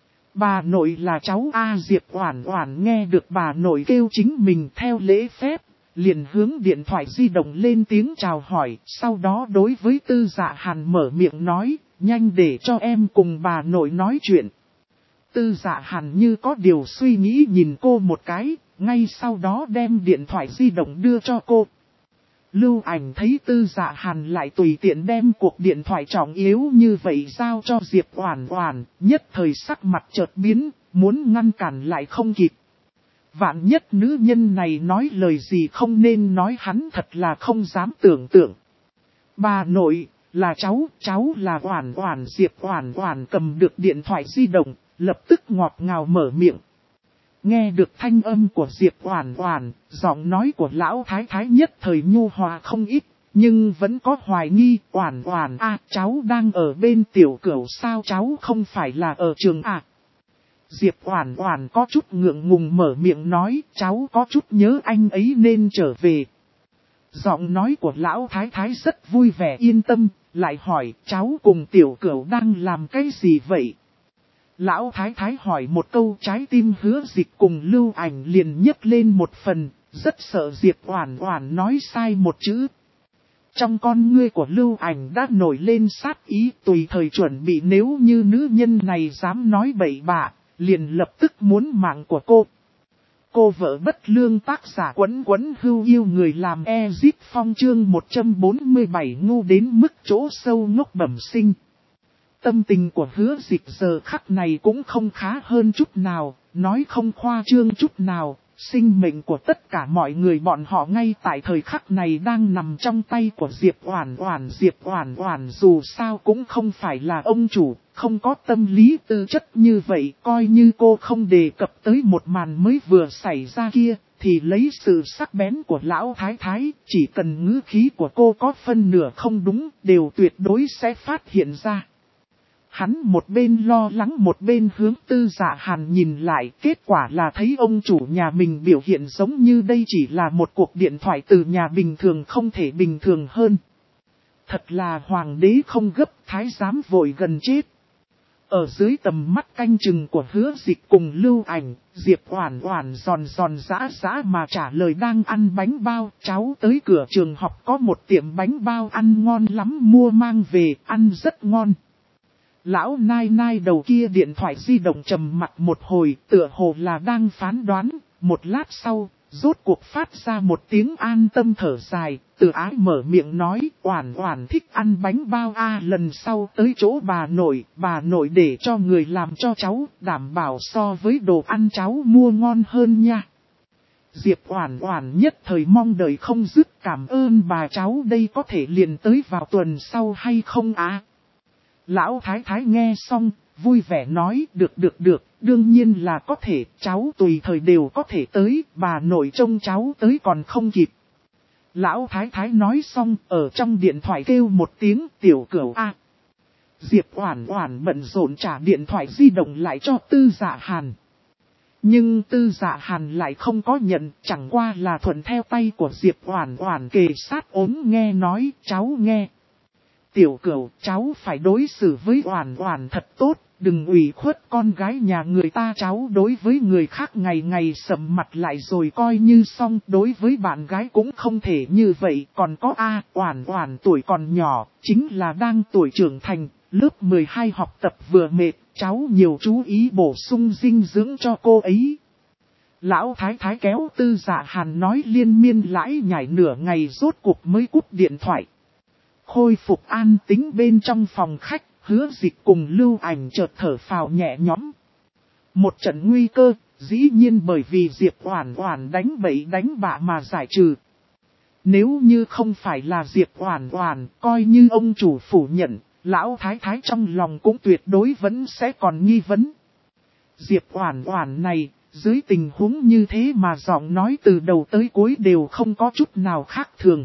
Bà nội là cháu A. Diệp Oản Oản nghe được bà nội kêu chính mình theo lễ phép, liền hướng điện thoại di động lên tiếng chào hỏi, sau đó đối với Tư Dạ Hàn mở miệng nói, nhanh để cho em cùng bà nội nói chuyện. Tư Dạ Hàn như có điều suy nghĩ nhìn cô một cái, ngay sau đó đem điện thoại di động đưa cho cô. Lưu Ảnh thấy Tư Dạ Hàn lại tùy tiện đem cuộc điện thoại trọng yếu như vậy giao cho Diệp Oản Oản, nhất thời sắc mặt chợt biến, muốn ngăn cản lại không kịp. Vạn nhất nữ nhân này nói lời gì không nên nói, hắn thật là không dám tưởng tượng. Bà nội, là cháu là Oản Oản. Diệp Oản Oản cầm được điện thoại di động, lập tức ngọt ngào mở miệng. Nghe được thanh âm của Diệp Oản Oản, giọng nói của lão thái thái nhất thời nhu hòa không ít, nhưng vẫn có hoài nghi. Oản Oản a, cháu đang ở bên tiểu cửu sao, cháu không phải là ở trường à? Diệp Oản Oản có chút ngượng ngùng mở miệng nói, cháu có chút nhớ anh ấy nên trở về. Giọng nói của lão thái thái rất vui vẻ yên tâm, lại hỏi cháu cùng tiểu cửu đang làm cái gì vậy? Lão thái thái hỏi một câu, trái tim Hứa Dịch cùng Lưu Ảnh liền nhấc lên một phần, rất sợ Diệp Oản Oản nói sai một chữ. Trong con ngươi của Lưu Ảnh đã nổi lên sát ý, tùy thời chuẩn bị nếu như nữ nhân này dám nói bậy bạ, liền lập tức muốn mạng của cô. Cô vợ bất lương, tác giả Quấn Quấn Hưu Yêu người làm Ezip Phong, chương 147 ngu đến mức chỗ sâu ngốc bẩm sinh. Tâm tình của Hứa Dịch giờ khắc này cũng không khá hơn chút nào, nói không khoa trương chút nào. Sinh mệnh của tất cả mọi người bọn họ ngay tại thời khắc này đang nằm trong tay của Diệp Oản Oản. Diệp Oản Oản dù sao cũng không phải là ông chủ, không có tâm lý tư chất như vậy. Coi như cô không đề cập tới một màn mới vừa xảy ra kia, thì lấy sự sắc bén của lão thái thái, chỉ cần ngữ khí của cô có phân nửa không đúng, đều tuyệt đối sẽ phát hiện ra. Hắn một bên lo lắng một bên hướng Tư Dạ Hàn nhìn lại, kết quả là thấy ông chủ nhà mình biểu hiện giống như đây chỉ là một cuộc điện thoại từ nhà bình thường không thể bình thường hơn. Thật là hoàng đế không gấp, thái giám vội gần chết. Ở dưới tầm mắt canh chừng của Hứa Dịch cùng Lưu Ảnh, Diệp Oản Oản giòn giã mà trả lời đang ăn bánh bao. Cháu tới cửa trường học có một tiệm bánh bao ăn ngon lắm, mua mang về, ăn rất ngon. Lão nai nai đầu kia điện thoại di động trầm mặc một hồi, tựa hồ là đang phán đoán. Một lát sau, rốt cuộc phát ra một tiếng an tâm thở dài, Từ Ái mở miệng nói, Oản Oản thích ăn bánh bao lần sau tới chỗ bà nội để cho người làm cho cháu, đảm bảo so với đồ ăn cháu mua ngon hơn nha. Diệp Oản Oản nhất thời mong đợi không dứt, cảm ơn bà cháu, đây có thể liền tới vào tuần sau hay không Lão thái thái nghe xong, vui vẻ nói, được, đương nhiên là có thể, cháu tùy thời đều có thể tới, bà nội trông cháu tới còn không kịp. Lão thái thái nói xong, ở trong điện thoại kêu một tiếng, tiểu cửu Diệp Oản Oản bận rộn trả điện thoại di động lại cho Tư Dạ Hàn. Nhưng Tư Dạ Hàn lại không có nhận, chẳng qua là thuận theo tay của Diệp Oản Oản kề sát ốm nghe nói, cháu nghe. Tiểu cửu, cháu phải đối xử với Oản Oản thật tốt, đừng ủy khuất con gái nhà người ta. Cháu đối với người khác ngày ngày sầm mặt lại rồi coi như xong, đối với bạn gái cũng không thể như vậy. Còn có Oản Oản tuổi còn nhỏ, chính là đang tuổi trưởng thành, lớp 12 học tập vừa mệt, cháu nhiều chú ý bổ sung dinh dưỡng cho cô ấy. Lão thái thái kéo Tư Dạ Hàn nói liên miên lãi nhải nửa ngày, rốt cuộc mới cúp điện thoại. Khôi phục an tĩnh bên trong phòng khách, Hứa Dịch cùng Lưu Ảnh chợt thở phào nhẹ nhõm. Một trận nguy cơ, dĩ nhiên bởi vì Diệp Oản Oản đánh bậy đánh bạ mà giải trừ. Nếu như không phải là Diệp Oản Oản, coi như ông chủ phủ nhận, lão thái thái trong lòng cũng tuyệt đối vẫn sẽ còn nghi vấn. Diệp Oản Oản này, dưới tình huống như thế mà giọng nói từ đầu tới cuối đều không có chút nào khác thường.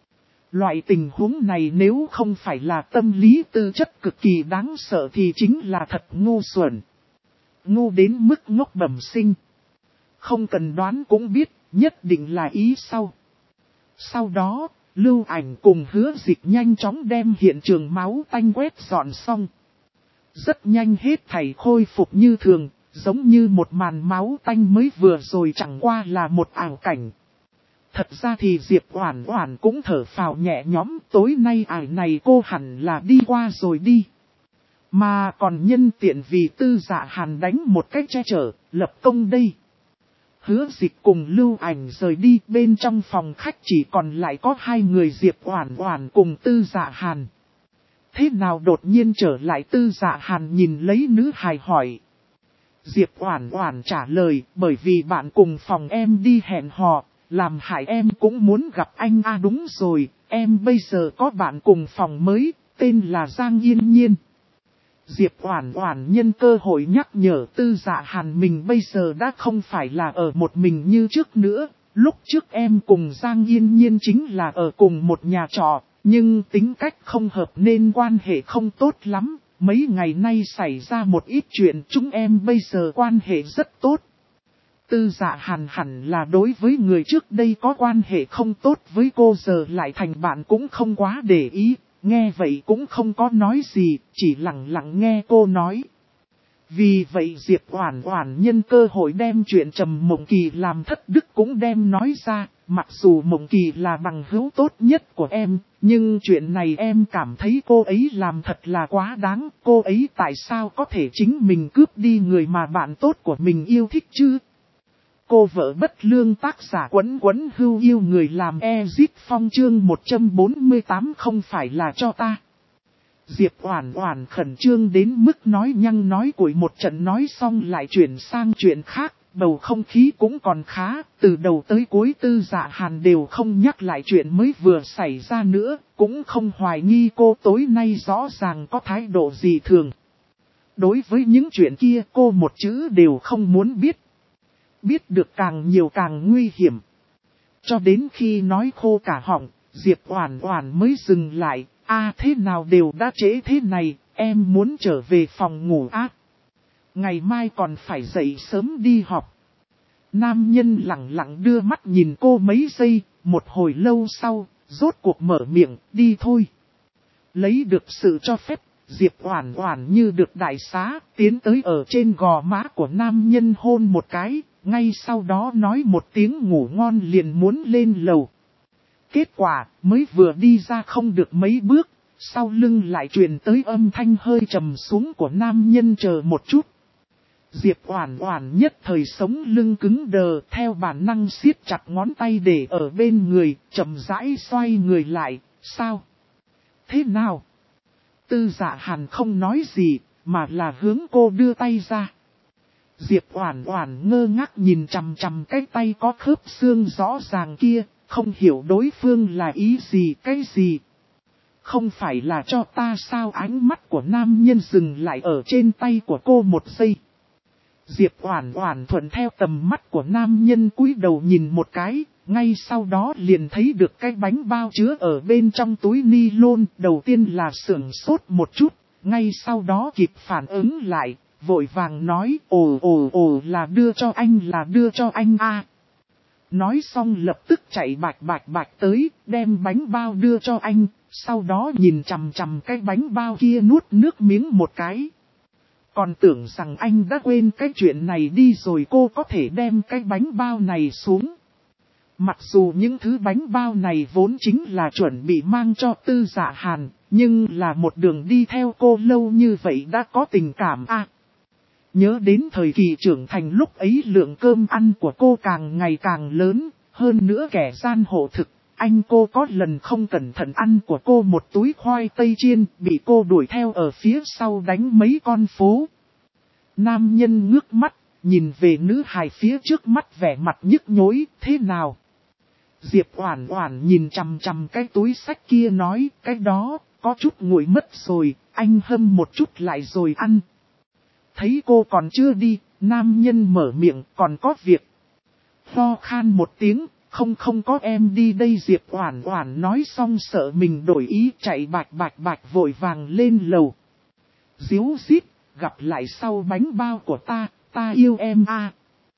Loại tình huống này nếu không phải là tâm lý tư chất cực kỳ đáng sợ thì chính là thật ngu xuẩn. Ngu đến mức ngốc bẩm sinh. Không cần đoán cũng biết, nhất định là ý sau. Sau đó, Lưu Ảnh cùng Hứa Dịch nhanh chóng đem hiện trường máu tanh quét dọn xong. Rất nhanh hết thảy khôi phục như thường, giống như một màn máu tanh mới vừa rồi chẳng qua là một ảo cảnh. Thật ra thì Diệp Oản Oản cũng thở phào nhẹ nhõm, tối nay ải này cô hẳn là đi qua rồi đi. Mà còn nhân tiện vì Tư Dạ Hàn đánh một cách che chở, lập công đây. Hứa Dịch cùng Lưu Ảnh rời đi, bên trong phòng khách chỉ còn lại có hai người Diệp Oản Oản cùng Tư Dạ Hàn. Thế nào đột nhiên trở lại? Tư Dạ Hàn nhìn lấy nữ hài hỏi. Diệp Oản Oản trả lời, bởi vì bạn cùng phòng em đi hẹn hò, làm hại em cũng muốn gặp anh. Đúng rồi, em bây giờ có bạn cùng phòng mới, tên là Giang Yên Nhiên. Diệp Oản Oản nhân cơ hội nhắc nhở Tư Dạ Hàn mình bây giờ đã không phải là ở một mình như trước nữa. Lúc trước em cùng Giang Yên Nhiên chính là ở cùng một nhà trọ, nhưng tính cách không hợp nên quan hệ không tốt lắm. Mấy ngày nay xảy ra một ít chuyện, chúng em bây giờ quan hệ rất tốt. Tư Dạ Hàn hẳn là đối với người trước đây có quan hệ không tốt với cô giờ lại thành bạn cũng không quá để ý, nghe vậy cũng không có nói gì, chỉ lặng lặng nghe cô nói. Vì vậy Diệp Oản Oản nhân cơ hội đem chuyện Trầm Mộng Kỳ làm thất đức cũng đem nói ra, mặc dù Mộng Kỳ là bằng hữu tốt nhất của em, nhưng chuyện này em cảm thấy cô ấy làm thật là quá đáng, cô ấy tại sao có thể chính mình cướp đi người mà bạn tốt của mình yêu thích chứ? Cô vợ bất lương tác giả Quấn Quấn Hưu yêu người làm Ezit Phong chương 148 không phải là cho ta. Diệp Oản Oản khẩn trương đến mức nói nhăng nói cuội một trận nói xong lại chuyển sang chuyện khác, bầu không khí cũng còn khá, từ đầu tới cuối Tư Dạ Hàn đều không nhắc lại chuyện mới vừa xảy ra nữa, cũng không hoài nghi cô tối nay rõ ràng có thái độ gì thường. Đối với những chuyện kia cô một chữ đều không muốn biết. Biết được càng nhiều càng nguy hiểm. Cho đến khi nói khô cả họng, Diệp Oản Oản mới dừng lại. Thế nào đều đã trễ thế này, em muốn trở về phòng ngủ á. Ngày mai còn phải dậy sớm đi học. Nam nhân lặng lặng đưa mắt nhìn cô mấy giây, một hồi lâu sau, rốt cuộc mở miệng, đi thôi. Lấy được sự cho phép, Diệp Oản Oản như được đại xá, tiến tới ở trên gò má của nam nhân hôn một cái, ngay sau đó nói một tiếng ngủ ngon liền muốn lên lầu. Kết quả, mới vừa đi ra không được mấy bước, sau lưng lại truyền tới âm thanh hơi trầm xuống của nam nhân chờ một chút. Diệp Oản Oản nhất thời sống lưng cứng đờ, theo bản năng siết chặt ngón tay để ở bên người, chậm rãi xoay người lại, sao? Thế nào? Tư Dạ Hàn không nói gì, mà là hướng cô đưa tay ra. Diệp Oản Oản ngơ ngác nhìn chằm chằm cái tay có khớp xương rõ ràng kia, không hiểu đối phương là ý gì cái gì. Không phải là cho ta sao? Ánh mắt của nam nhân dừng lại ở trên tay của cô một giây. Diệp Oản Oản thuận theo tầm mắt của nam nhân cúi đầu nhìn một cái, ngay sau đó liền thấy được cái bánh bao chứa ở bên trong túi ni lôn. Đầu tiên là sửng sốt một chút, ngay sau đó kịp phản ứng lại, vội vàng nói ồ là đưa cho anh a. Nói xong lập tức chạy bạch tới, đem bánh bao đưa cho anh, sau đó nhìn chằm chằm cái bánh bao kia nuốt nước miếng một cái. Còn tưởng rằng anh đã quên cái chuyện này đi rồi cô có thể đem cái bánh bao này xuống. Mặc dù những thứ bánh bao này vốn chính là chuẩn bị mang cho Tư Dạ Hàn, nhưng là một đường đi theo cô lâu như vậy đã có tình cảm a. Nhớ đến thời kỳ trưởng thành lúc ấy lượng cơm ăn của cô càng ngày càng lớn, hơn nữa kẻ gian hộ thực, anh cô có lần không cẩn thận ăn của cô một túi khoai tây chiên, bị cô đuổi theo ở phía sau đánh mấy con phố. Nam nhân ngước mắt, nhìn về nữ hài phía trước mắt vẻ mặt nhức nhối, thế nào? Diệp Oản Oản nhìn chằm chằm cái túi xách kia nói, cái đó, có chút nguội mất rồi, anh hâm một chút lại rồi ăn. Thấy cô còn chưa đi, nam nhân mở miệng, còn có việc. Ho khan một tiếng, không có em đi đây. Diệp Oản Oản nói xong sợ mình đổi ý chạy bạch vội vàng lên lầu. Díu dít, gặp lại sau bánh bao của ta yêu em a.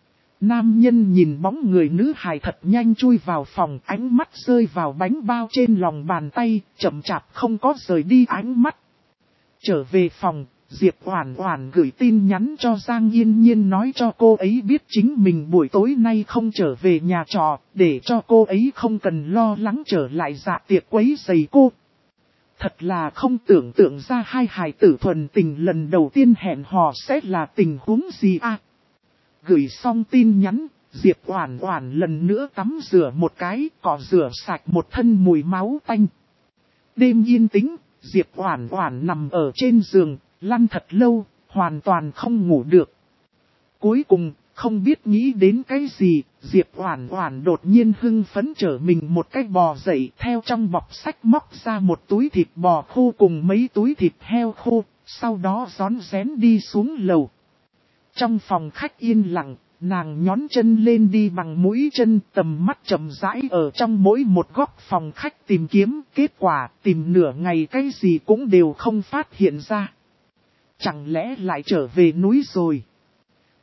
Nam nhân nhìn bóng người nữ hài thật nhanh chui vào phòng, ánh mắt rơi vào bánh bao trên lòng bàn tay, chậm chạp không có rời đi ánh mắt. Trở về phòng, Diệp Oản Oản gửi tin nhắn cho Giang Yên Nhiên nói cho cô ấy biết chính mình buổi tối nay không trở về nhà trọ, để cho cô ấy không cần lo lắng trở lại dạ tiệc quấy rầy cô. Thật là không tưởng tượng ra hai hài tử thuần tình lần đầu tiên hẹn hò sẽ là tình huống gì a. Gửi xong tin nhắn, Diệp Oản Oản lần nữa tắm rửa một cái, cọ rửa sạch một thân mùi máu tanh. Đêm yên tĩnh, Diệp Oản Oản nằm ở trên giường, lăn thật lâu, hoàn toàn không ngủ được. Cuối cùng, không biết nghĩ đến cái gì, Diệp Oản Oản đột nhiên hưng phấn trở mình một cái bò dậy, theo trong bọc sách móc ra một túi thịt bò khô cùng mấy túi thịt heo khô, sau đó rón rén đi xuống lầu. Trong phòng khách yên lặng, nàng nhón chân lên đi bằng mũi chân, tầm mắt chậm rãi ở trong mỗi một góc phòng khách tìm kiếm, kết quả tìm nửa ngày cái gì cũng đều không phát hiện ra. Chẳng lẽ lại trở về núi rồi?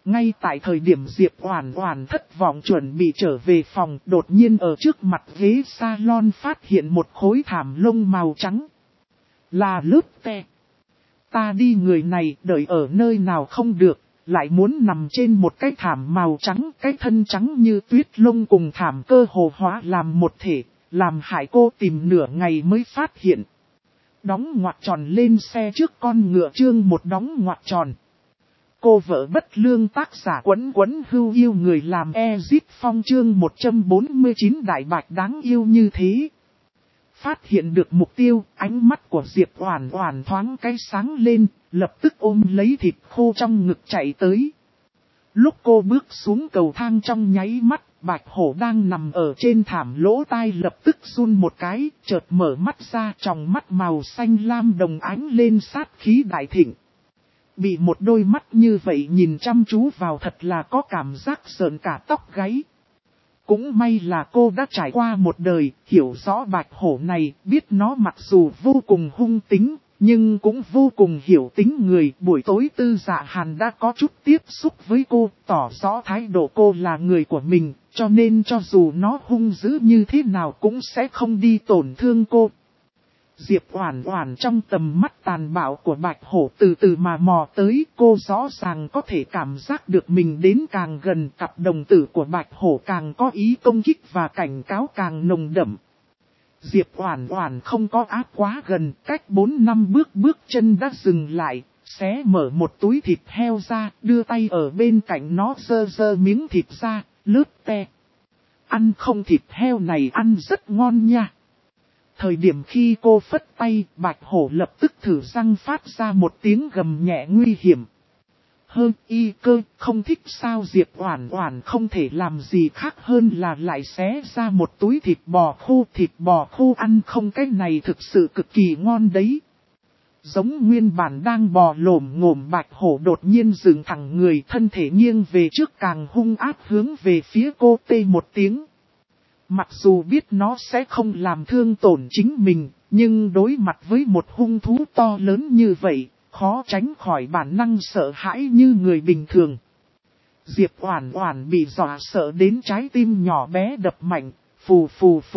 Ngay tại thời điểm Diệp Oản Oản thất vọng chuẩn bị trở về phòng, đột nhiên ở trước mặt ghế salon phát hiện một khối thảm lông màu trắng. Là lớp te. Ta đi người này đợi ở nơi nào không được, lại muốn nằm trên một cái thảm màu trắng, cái thân trắng như tuyết lông cùng thảm cơ hồ hóa làm một thể, làm hại cô tìm nửa ngày mới phát hiện. Đóng ngoặc tròn lên xe trước con ngựa chương một đóng ngoặc tròn. Cô vợ bất lương tác giả Quấn Quấn Hưu yêu người làm Ezit Phong chương 149 đại bạch đáng yêu như thế. Phát hiện được mục tiêu, ánh mắt của Diệp Oản Oản thoáng cái sáng lên, lập tức ôm lấy thịt khô trong ngực chạy tới. Lúc cô bước xuống cầu thang trong nháy mắt, Bạch Hổ đang nằm ở trên thảm lỗ tai lập tức run một cái, chợt mở mắt ra, tròng mắt màu xanh lam đồng ánh lên sát khí đại thịnh. Bị một đôi mắt như vậy nhìn chăm chú vào thật là có cảm giác sởn cả tóc gáy. Cũng may là cô đã trải qua một đời, hiểu rõ Bạch Hổ này, biết nó mặc dù vô cùng hung tính, nhưng cũng vô cùng hiểu tính người. Buổi tối Tư Dạ Hàn đã có chút tiếp xúc với cô, tỏ rõ thái độ cô là người của mình, cho nên cho dù nó hung dữ như thế nào cũng sẽ không đi tổn thương cô. Diệp Oản Oản trong tầm mắt tàn bạo của Bạch Hổ từ từ mà mò tới, cô rõ ràng có thể cảm giác được mình đến càng gần, cặp đồng tử của Bạch Hổ càng có ý công kích và cảnh cáo càng nồng đậm. Diệp Oản Oản không có áp quá gần, cách 4-5 bước chân đã dừng lại, xé mở một túi thịt heo ra, đưa tay ở bên cạnh nó giơ miếng thịt ra, lướt te. Ăn không, thịt heo này ăn rất ngon nha. Thời điểm khi cô phất tay, Bạch Hổ lập tức thử răng phát ra một tiếng gầm nhẹ nguy hiểm. Y cơ, không thích sao? Diệp Oản Oản không thể làm gì khác hơn là lại xé ra một túi thịt bò khô ăn không, cái này thực sự cực kỳ ngon đấy. Giống nguyên bản đang bò lổm ngổm Bạch Hổ đột nhiên dựng thẳng người, thân thể nghiêng về trước càng hung ác hướng về phía cô tê một tiếng. Mặc dù biết nó sẽ không làm thương tổn chính mình, nhưng đối mặt với một hung thú to lớn như vậy, khó tránh khỏi bản năng sợ hãi như người bình thường. Diệp Oản Oản bị dọa sợ đến trái tim nhỏ bé đập mạnh, phù,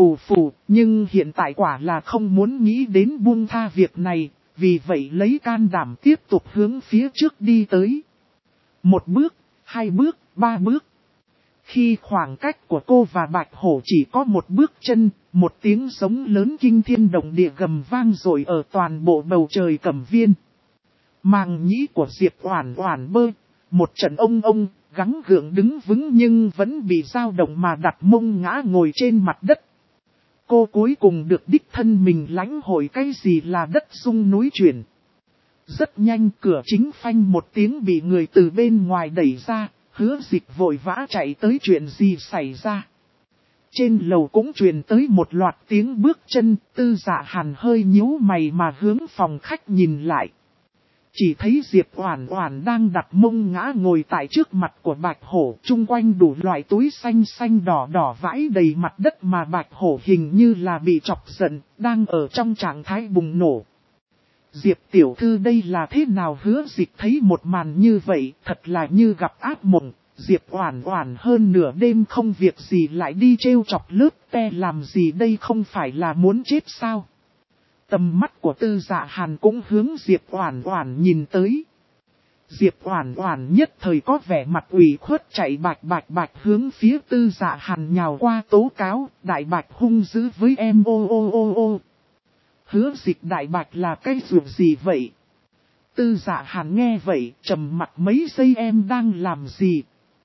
nhưng hiện tại quả là không muốn nghĩ đến buông tha việc này, vì vậy lấy can đảm tiếp tục hướng phía trước đi tới. 1 bước, 2 bước, 3 bước. Khi khoảng cách của cô và Bạch Hổ chỉ có 1 bước chân, một tiếng giống lớn kinh thiên động địa gầm vang dội ở toàn bộ bầu trời Cẩm Viên. Màng nhĩ của Diệp Oản Oản bơ, một trận ông, gắng gượng đứng vững nhưng vẫn bị dao động mà đặt mông ngã ngồi trên mặt đất. Cô cuối cùng được đích thân mình lãnh hội cái gì là đất rung núi chuyển. Rất nhanh cửa chính phanh một tiếng bị người từ bên ngoài đẩy ra. Hứa Dịch vội vã chạy tới, chuyện gì xảy ra. Trên lầu cũng truyền tới một loạt tiếng bước chân, Tư Dạ Hàn hơi nhíu mày mà hướng phòng khách nhìn lại. Chỉ thấy Diệp Oản Oản đang đặt mông ngã ngồi tại trước mặt của Bạch Hổ, chung quanh đủ loại túi xanh đỏ vãi đầy mặt đất mà Bạch Hổ hình như là bị chọc giận, đang ở trong trạng thái bùng nổ. Diệp tiểu thư đây là thế nào? Hứa Dịch thấy một màn như vậy, thật là như gặp ác mộng. Diệp Oản Oản hơn nửa đêm không việc gì lại đi trêu chọc lớp te làm gì, đây không phải là muốn chết sao? Tầm mắt của Tư Dạ Hàn cũng hướng Diệp Oản Oản nhìn tới. Diệp Oản Oản nhất thời có vẻ mặt ủy khuất, chạy bạch hướng phía Tư Dạ Hàn nhào qua tố cáo, đại bạch hung dữ với em ô. Hứa Dịch, đại bạch là cái ruột gì vậy? Tư Dạ Hàn nghe vậy, trầm mặt mấy giây. Em đang làm gì?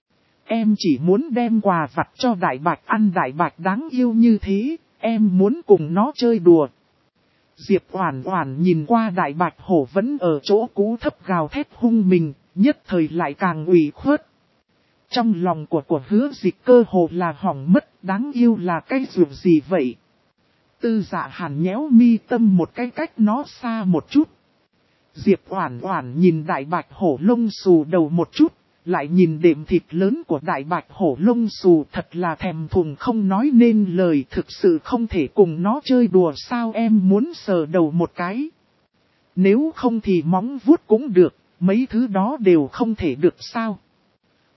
Em chỉ muốn đem quà vặt cho đại bạch ăn, đại bạch đáng yêu như thế, em muốn cùng nó chơi đùa. Diệp Oản Oản nhìn qua đại bạch hổ vẫn ở chỗ cũ thấp gào thét hung mình, nhất thời lại càng ủy khuất. Trong lòng của Hứa Dịch cơ hồ là hỏng mất, đáng yêu là cái ruột gì vậy? Tư Dạ Hàn nhéo mi tâm một cái cách nó xa một chút. Diệp Oản Oản nhìn đại bạch hổ lông xù đầu một chút, lại nhìn đệm thịt lớn của đại bạch hổ lông xù, thật là thèm thuồng không nói nên lời, thực sự không thể cùng nó chơi đùa sao? Em muốn sờ đầu một cái. Nếu không thì móng vuốt cũng được, mấy thứ đó đều không thể được sao?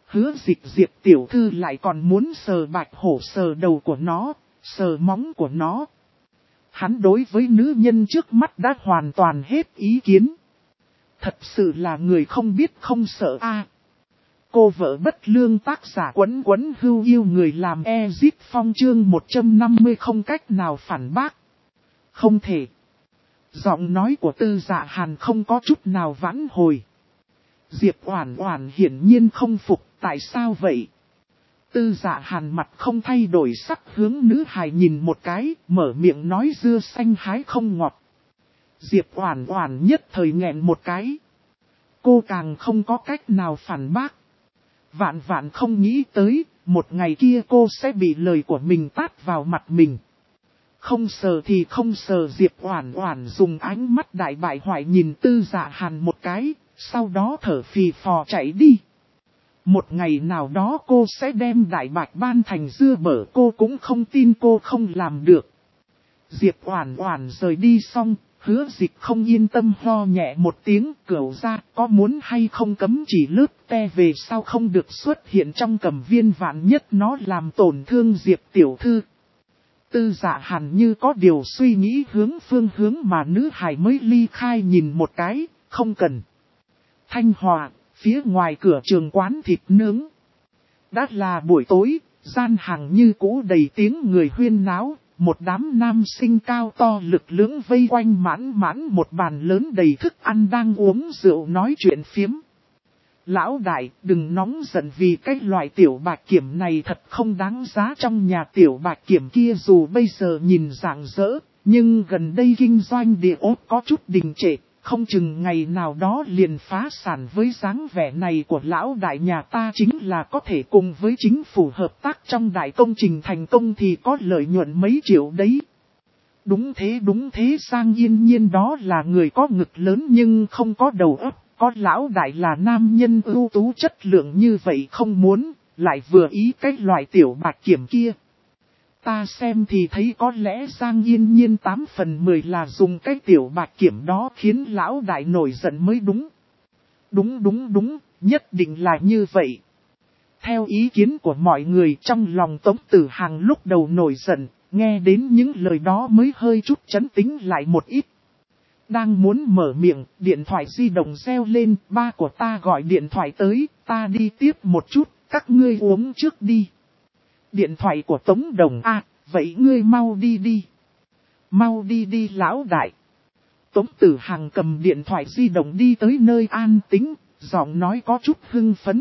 Hứa Dịch Diệp tiểu thư lại còn muốn sờ Bạch Hổ, sờ đầu của nó, sờ móng của nó. Hắn đối với nữ nhân trước mắt đã hoàn toàn hết ý kiến. Thật sự là người không biết không sợ a. Cô vợ bất lương, tác giả Quấn Quấn Hưu Yêu người làm Ezip Phong, chương 150 không cách nào phản bác. Không thể. Giọng nói của Tư Dạ Hàn không có chút nào vãn hồi. Diệp Oản Oản hiển nhiên không phục, tại sao vậy? Tư Dạ Hàn mặt không thay đổi sắc hướng nữ hài nhìn một cái, mở miệng nói dưa xanh hái không ngọt. Diệp Oản Oản nhất thời nghẹn một cái. Cô càng không có cách nào phản bác. Vạn vạn không nghĩ tới, một ngày kia cô sẽ bị lời của mình tát vào mặt mình. Không sờ thì không sờ. Diệp Oản Oản dùng ánh mắt đại bại hoại nhìn Tư Dạ Hàn một cái, sau đó thở phì phò chạy đi. Một ngày nào đó cô sẽ đem Đại Bạch ban thành dưa bở, cô cũng không tin cô không làm được. Diệp Oản Oản rời đi xong, Hứa Dịch không yên tâm ho nhẹ một tiếng, cửu ra có muốn hay không cấm chỉ lớp te về sau không được xuất hiện trong Cẩm Viên, vạn nhất nó làm tổn thương Diệp tiểu thư. Tư Dạ Hàn như có điều suy nghĩ hướng phương hướng mà nữ hài mới ly khai nhìn một cái, không cần. Thanh Hòa, phía ngoài cửa trường quán thịt nướng. Đã là buổi tối, gian hàng như cũ đầy tiếng người huyên náo, một đám nam sinh cao to lực lưỡng vây quanh mãn một bàn lớn đầy thức ăn đang uống rượu nói chuyện phiếm. Lão đại, đừng nóng giận vì cái loại tiểu bạch kiểm này thật không đáng giá. Trong nhà tiểu bạch kiểm kia dù bây giờ nhìn rạng rỡ, nhưng gần đây kinh doanh địa ốt có chút đình trệ, không chừng ngày nào đó liền phá sản. Với dáng vẻ này của lão đại nhà ta chính là có thể cùng với chính phủ hợp tác trong đại công trình thành công thì có lợi nhuận mấy triệu đấy. Đúng thế, Giang Yên Nhiên đó là người có ngực lớn nhưng không có đầu óc. Có lão đại là nam nhân ưu tú chất lượng như vậy không muốn, lại vừa ý cái loại tiểu bạch kiểm kia. Ta xem thì thấy có lẽ Giang Yên Nhiên 8 phần 10 là dùng cái tiểu bạch kiểm đó khiến lão đại nổi giận mới đúng. Đúng, nhất định là như vậy. Theo ý kiến của mọi người, trong lòng Tống Tử Hằng lúc đầu nổi giận, nghe đến những lời đó mới hơi chút trấn tĩnh lại một ít. Đang muốn mở miệng, điện thoại di động reo lên, ba của ta gọi điện thoại tới, ta đi tiếp một chút, các ngươi uống trước đi. Điện thoại của Tống Đồng à, vậy ngươi mau đi đi. Mau đi lão đại. Tống Tử Hằng cầm điện thoại di động đi tới nơi an tĩnh, giọng nói có chút hưng phấn,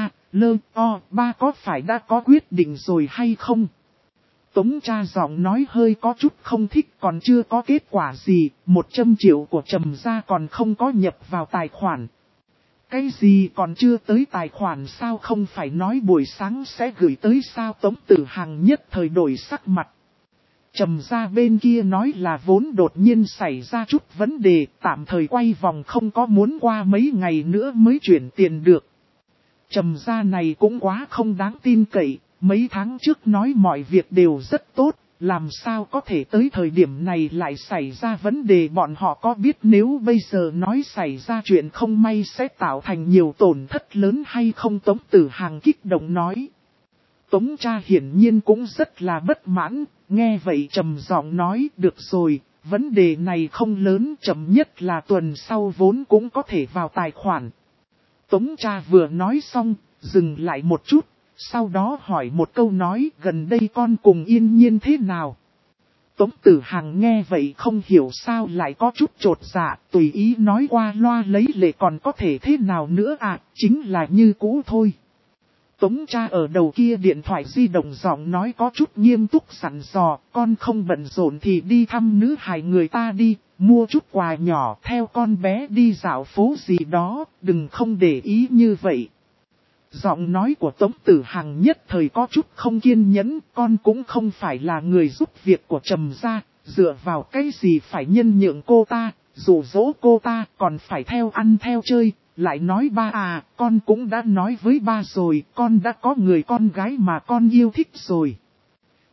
ba có phải đã có quyết định rồi hay không? Tống cha giọng nói hơi có chút không thích, còn chưa có kết quả gì, 100 triệu của Trầm gia còn không có nhập vào tài khoản. Cái gì còn chưa tới tài khoản sao, không phải nói buổi sáng sẽ gửi tới sao? Tống Tử Hằng nhất thời đổi sắc mặt. Trầm gia bên kia nói là vốn đột nhiên xảy ra chút vấn đề, tạm thời quay vòng không có muốn qua mấy ngày nữa mới chuyển tiền được. Trầm gia này cũng quá không đáng tin cậy. Mấy tháng trước nói mọi việc đều rất tốt, làm sao có thể tới thời điểm này lại xảy ra vấn đề? Bọn họ có biết nếu bây giờ nói xảy ra chuyện không may sẽ tạo thành nhiều tổn thất lớn hay không? Tống Tử Hằng kích động nói. Tống cha hiển nhiên cũng rất là bất mãn, nghe vậy trầm giọng nói, được rồi, vấn đề này không lớn, chậm nhất là tuần sau vốn cũng có thể vào tài khoản. Tống cha vừa nói xong, dừng lại một chút. Sau đó hỏi một câu nói, gần đây con cùng Yên Nhiên thế nào? Tống Tử Hằng nghe vậy không hiểu sao lại có chút chột dạ, tùy ý nói qua loa lấy lệ, còn có thể thế nào nữa à, chính là như cũ thôi. Tống cha ở đầu kia điện thoại di động giọng nói có chút nghiêm túc sẵn dò, con không bận rộn thì đi thăm nữ hài người ta đi, mua chút quà nhỏ theo con bé đi dạo phố gì đó, đừng không để ý như vậy. Giọng nói của Tống Tử Hằng nhất thời có chút không kiên nhẫn, con cũng không phải là người giúp việc của Trầm gia, dựa vào cái gì phải nhân nhượng cô ta, dụ dỗ cô ta, còn phải theo ăn theo chơi, lại nói ba à, con cũng đã nói với ba rồi, con đã có người con gái mà con yêu thích rồi.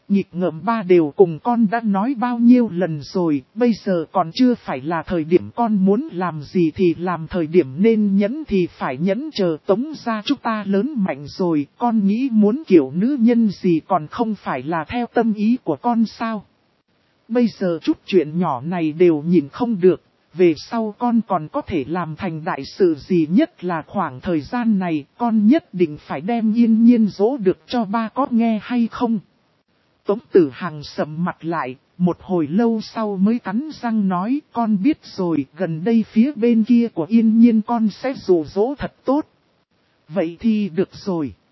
Nhịp ngợm ba đều cùng con đã nói bao nhiêu lần rồi, bây giờ còn chưa phải là thời điểm con muốn làm gì thì làm, thời điểm nên nhẫn thì phải nhẫn, chờ Tống gia chúng ta lớn mạnh rồi, con nghĩ muốn kiểu nữ nhân gì còn không phải là theo tâm ý của con sao. Bây giờ chút chuyện nhỏ này đều nhìn không được, về sau con còn có thể làm thành đại sự gì, nhất là khoảng thời gian này con nhất định phải đem Yên Nhiên dỗ được cho ba, có nghe hay không? Tống Tử Hằng sầm mặt lại, một hồi lâu sau mới cắn răng nói, con biết rồi, gần đây phía bên kia của Yên Nhiên con sẽ dỗ dỗ thật tốt. Vậy thì được rồi.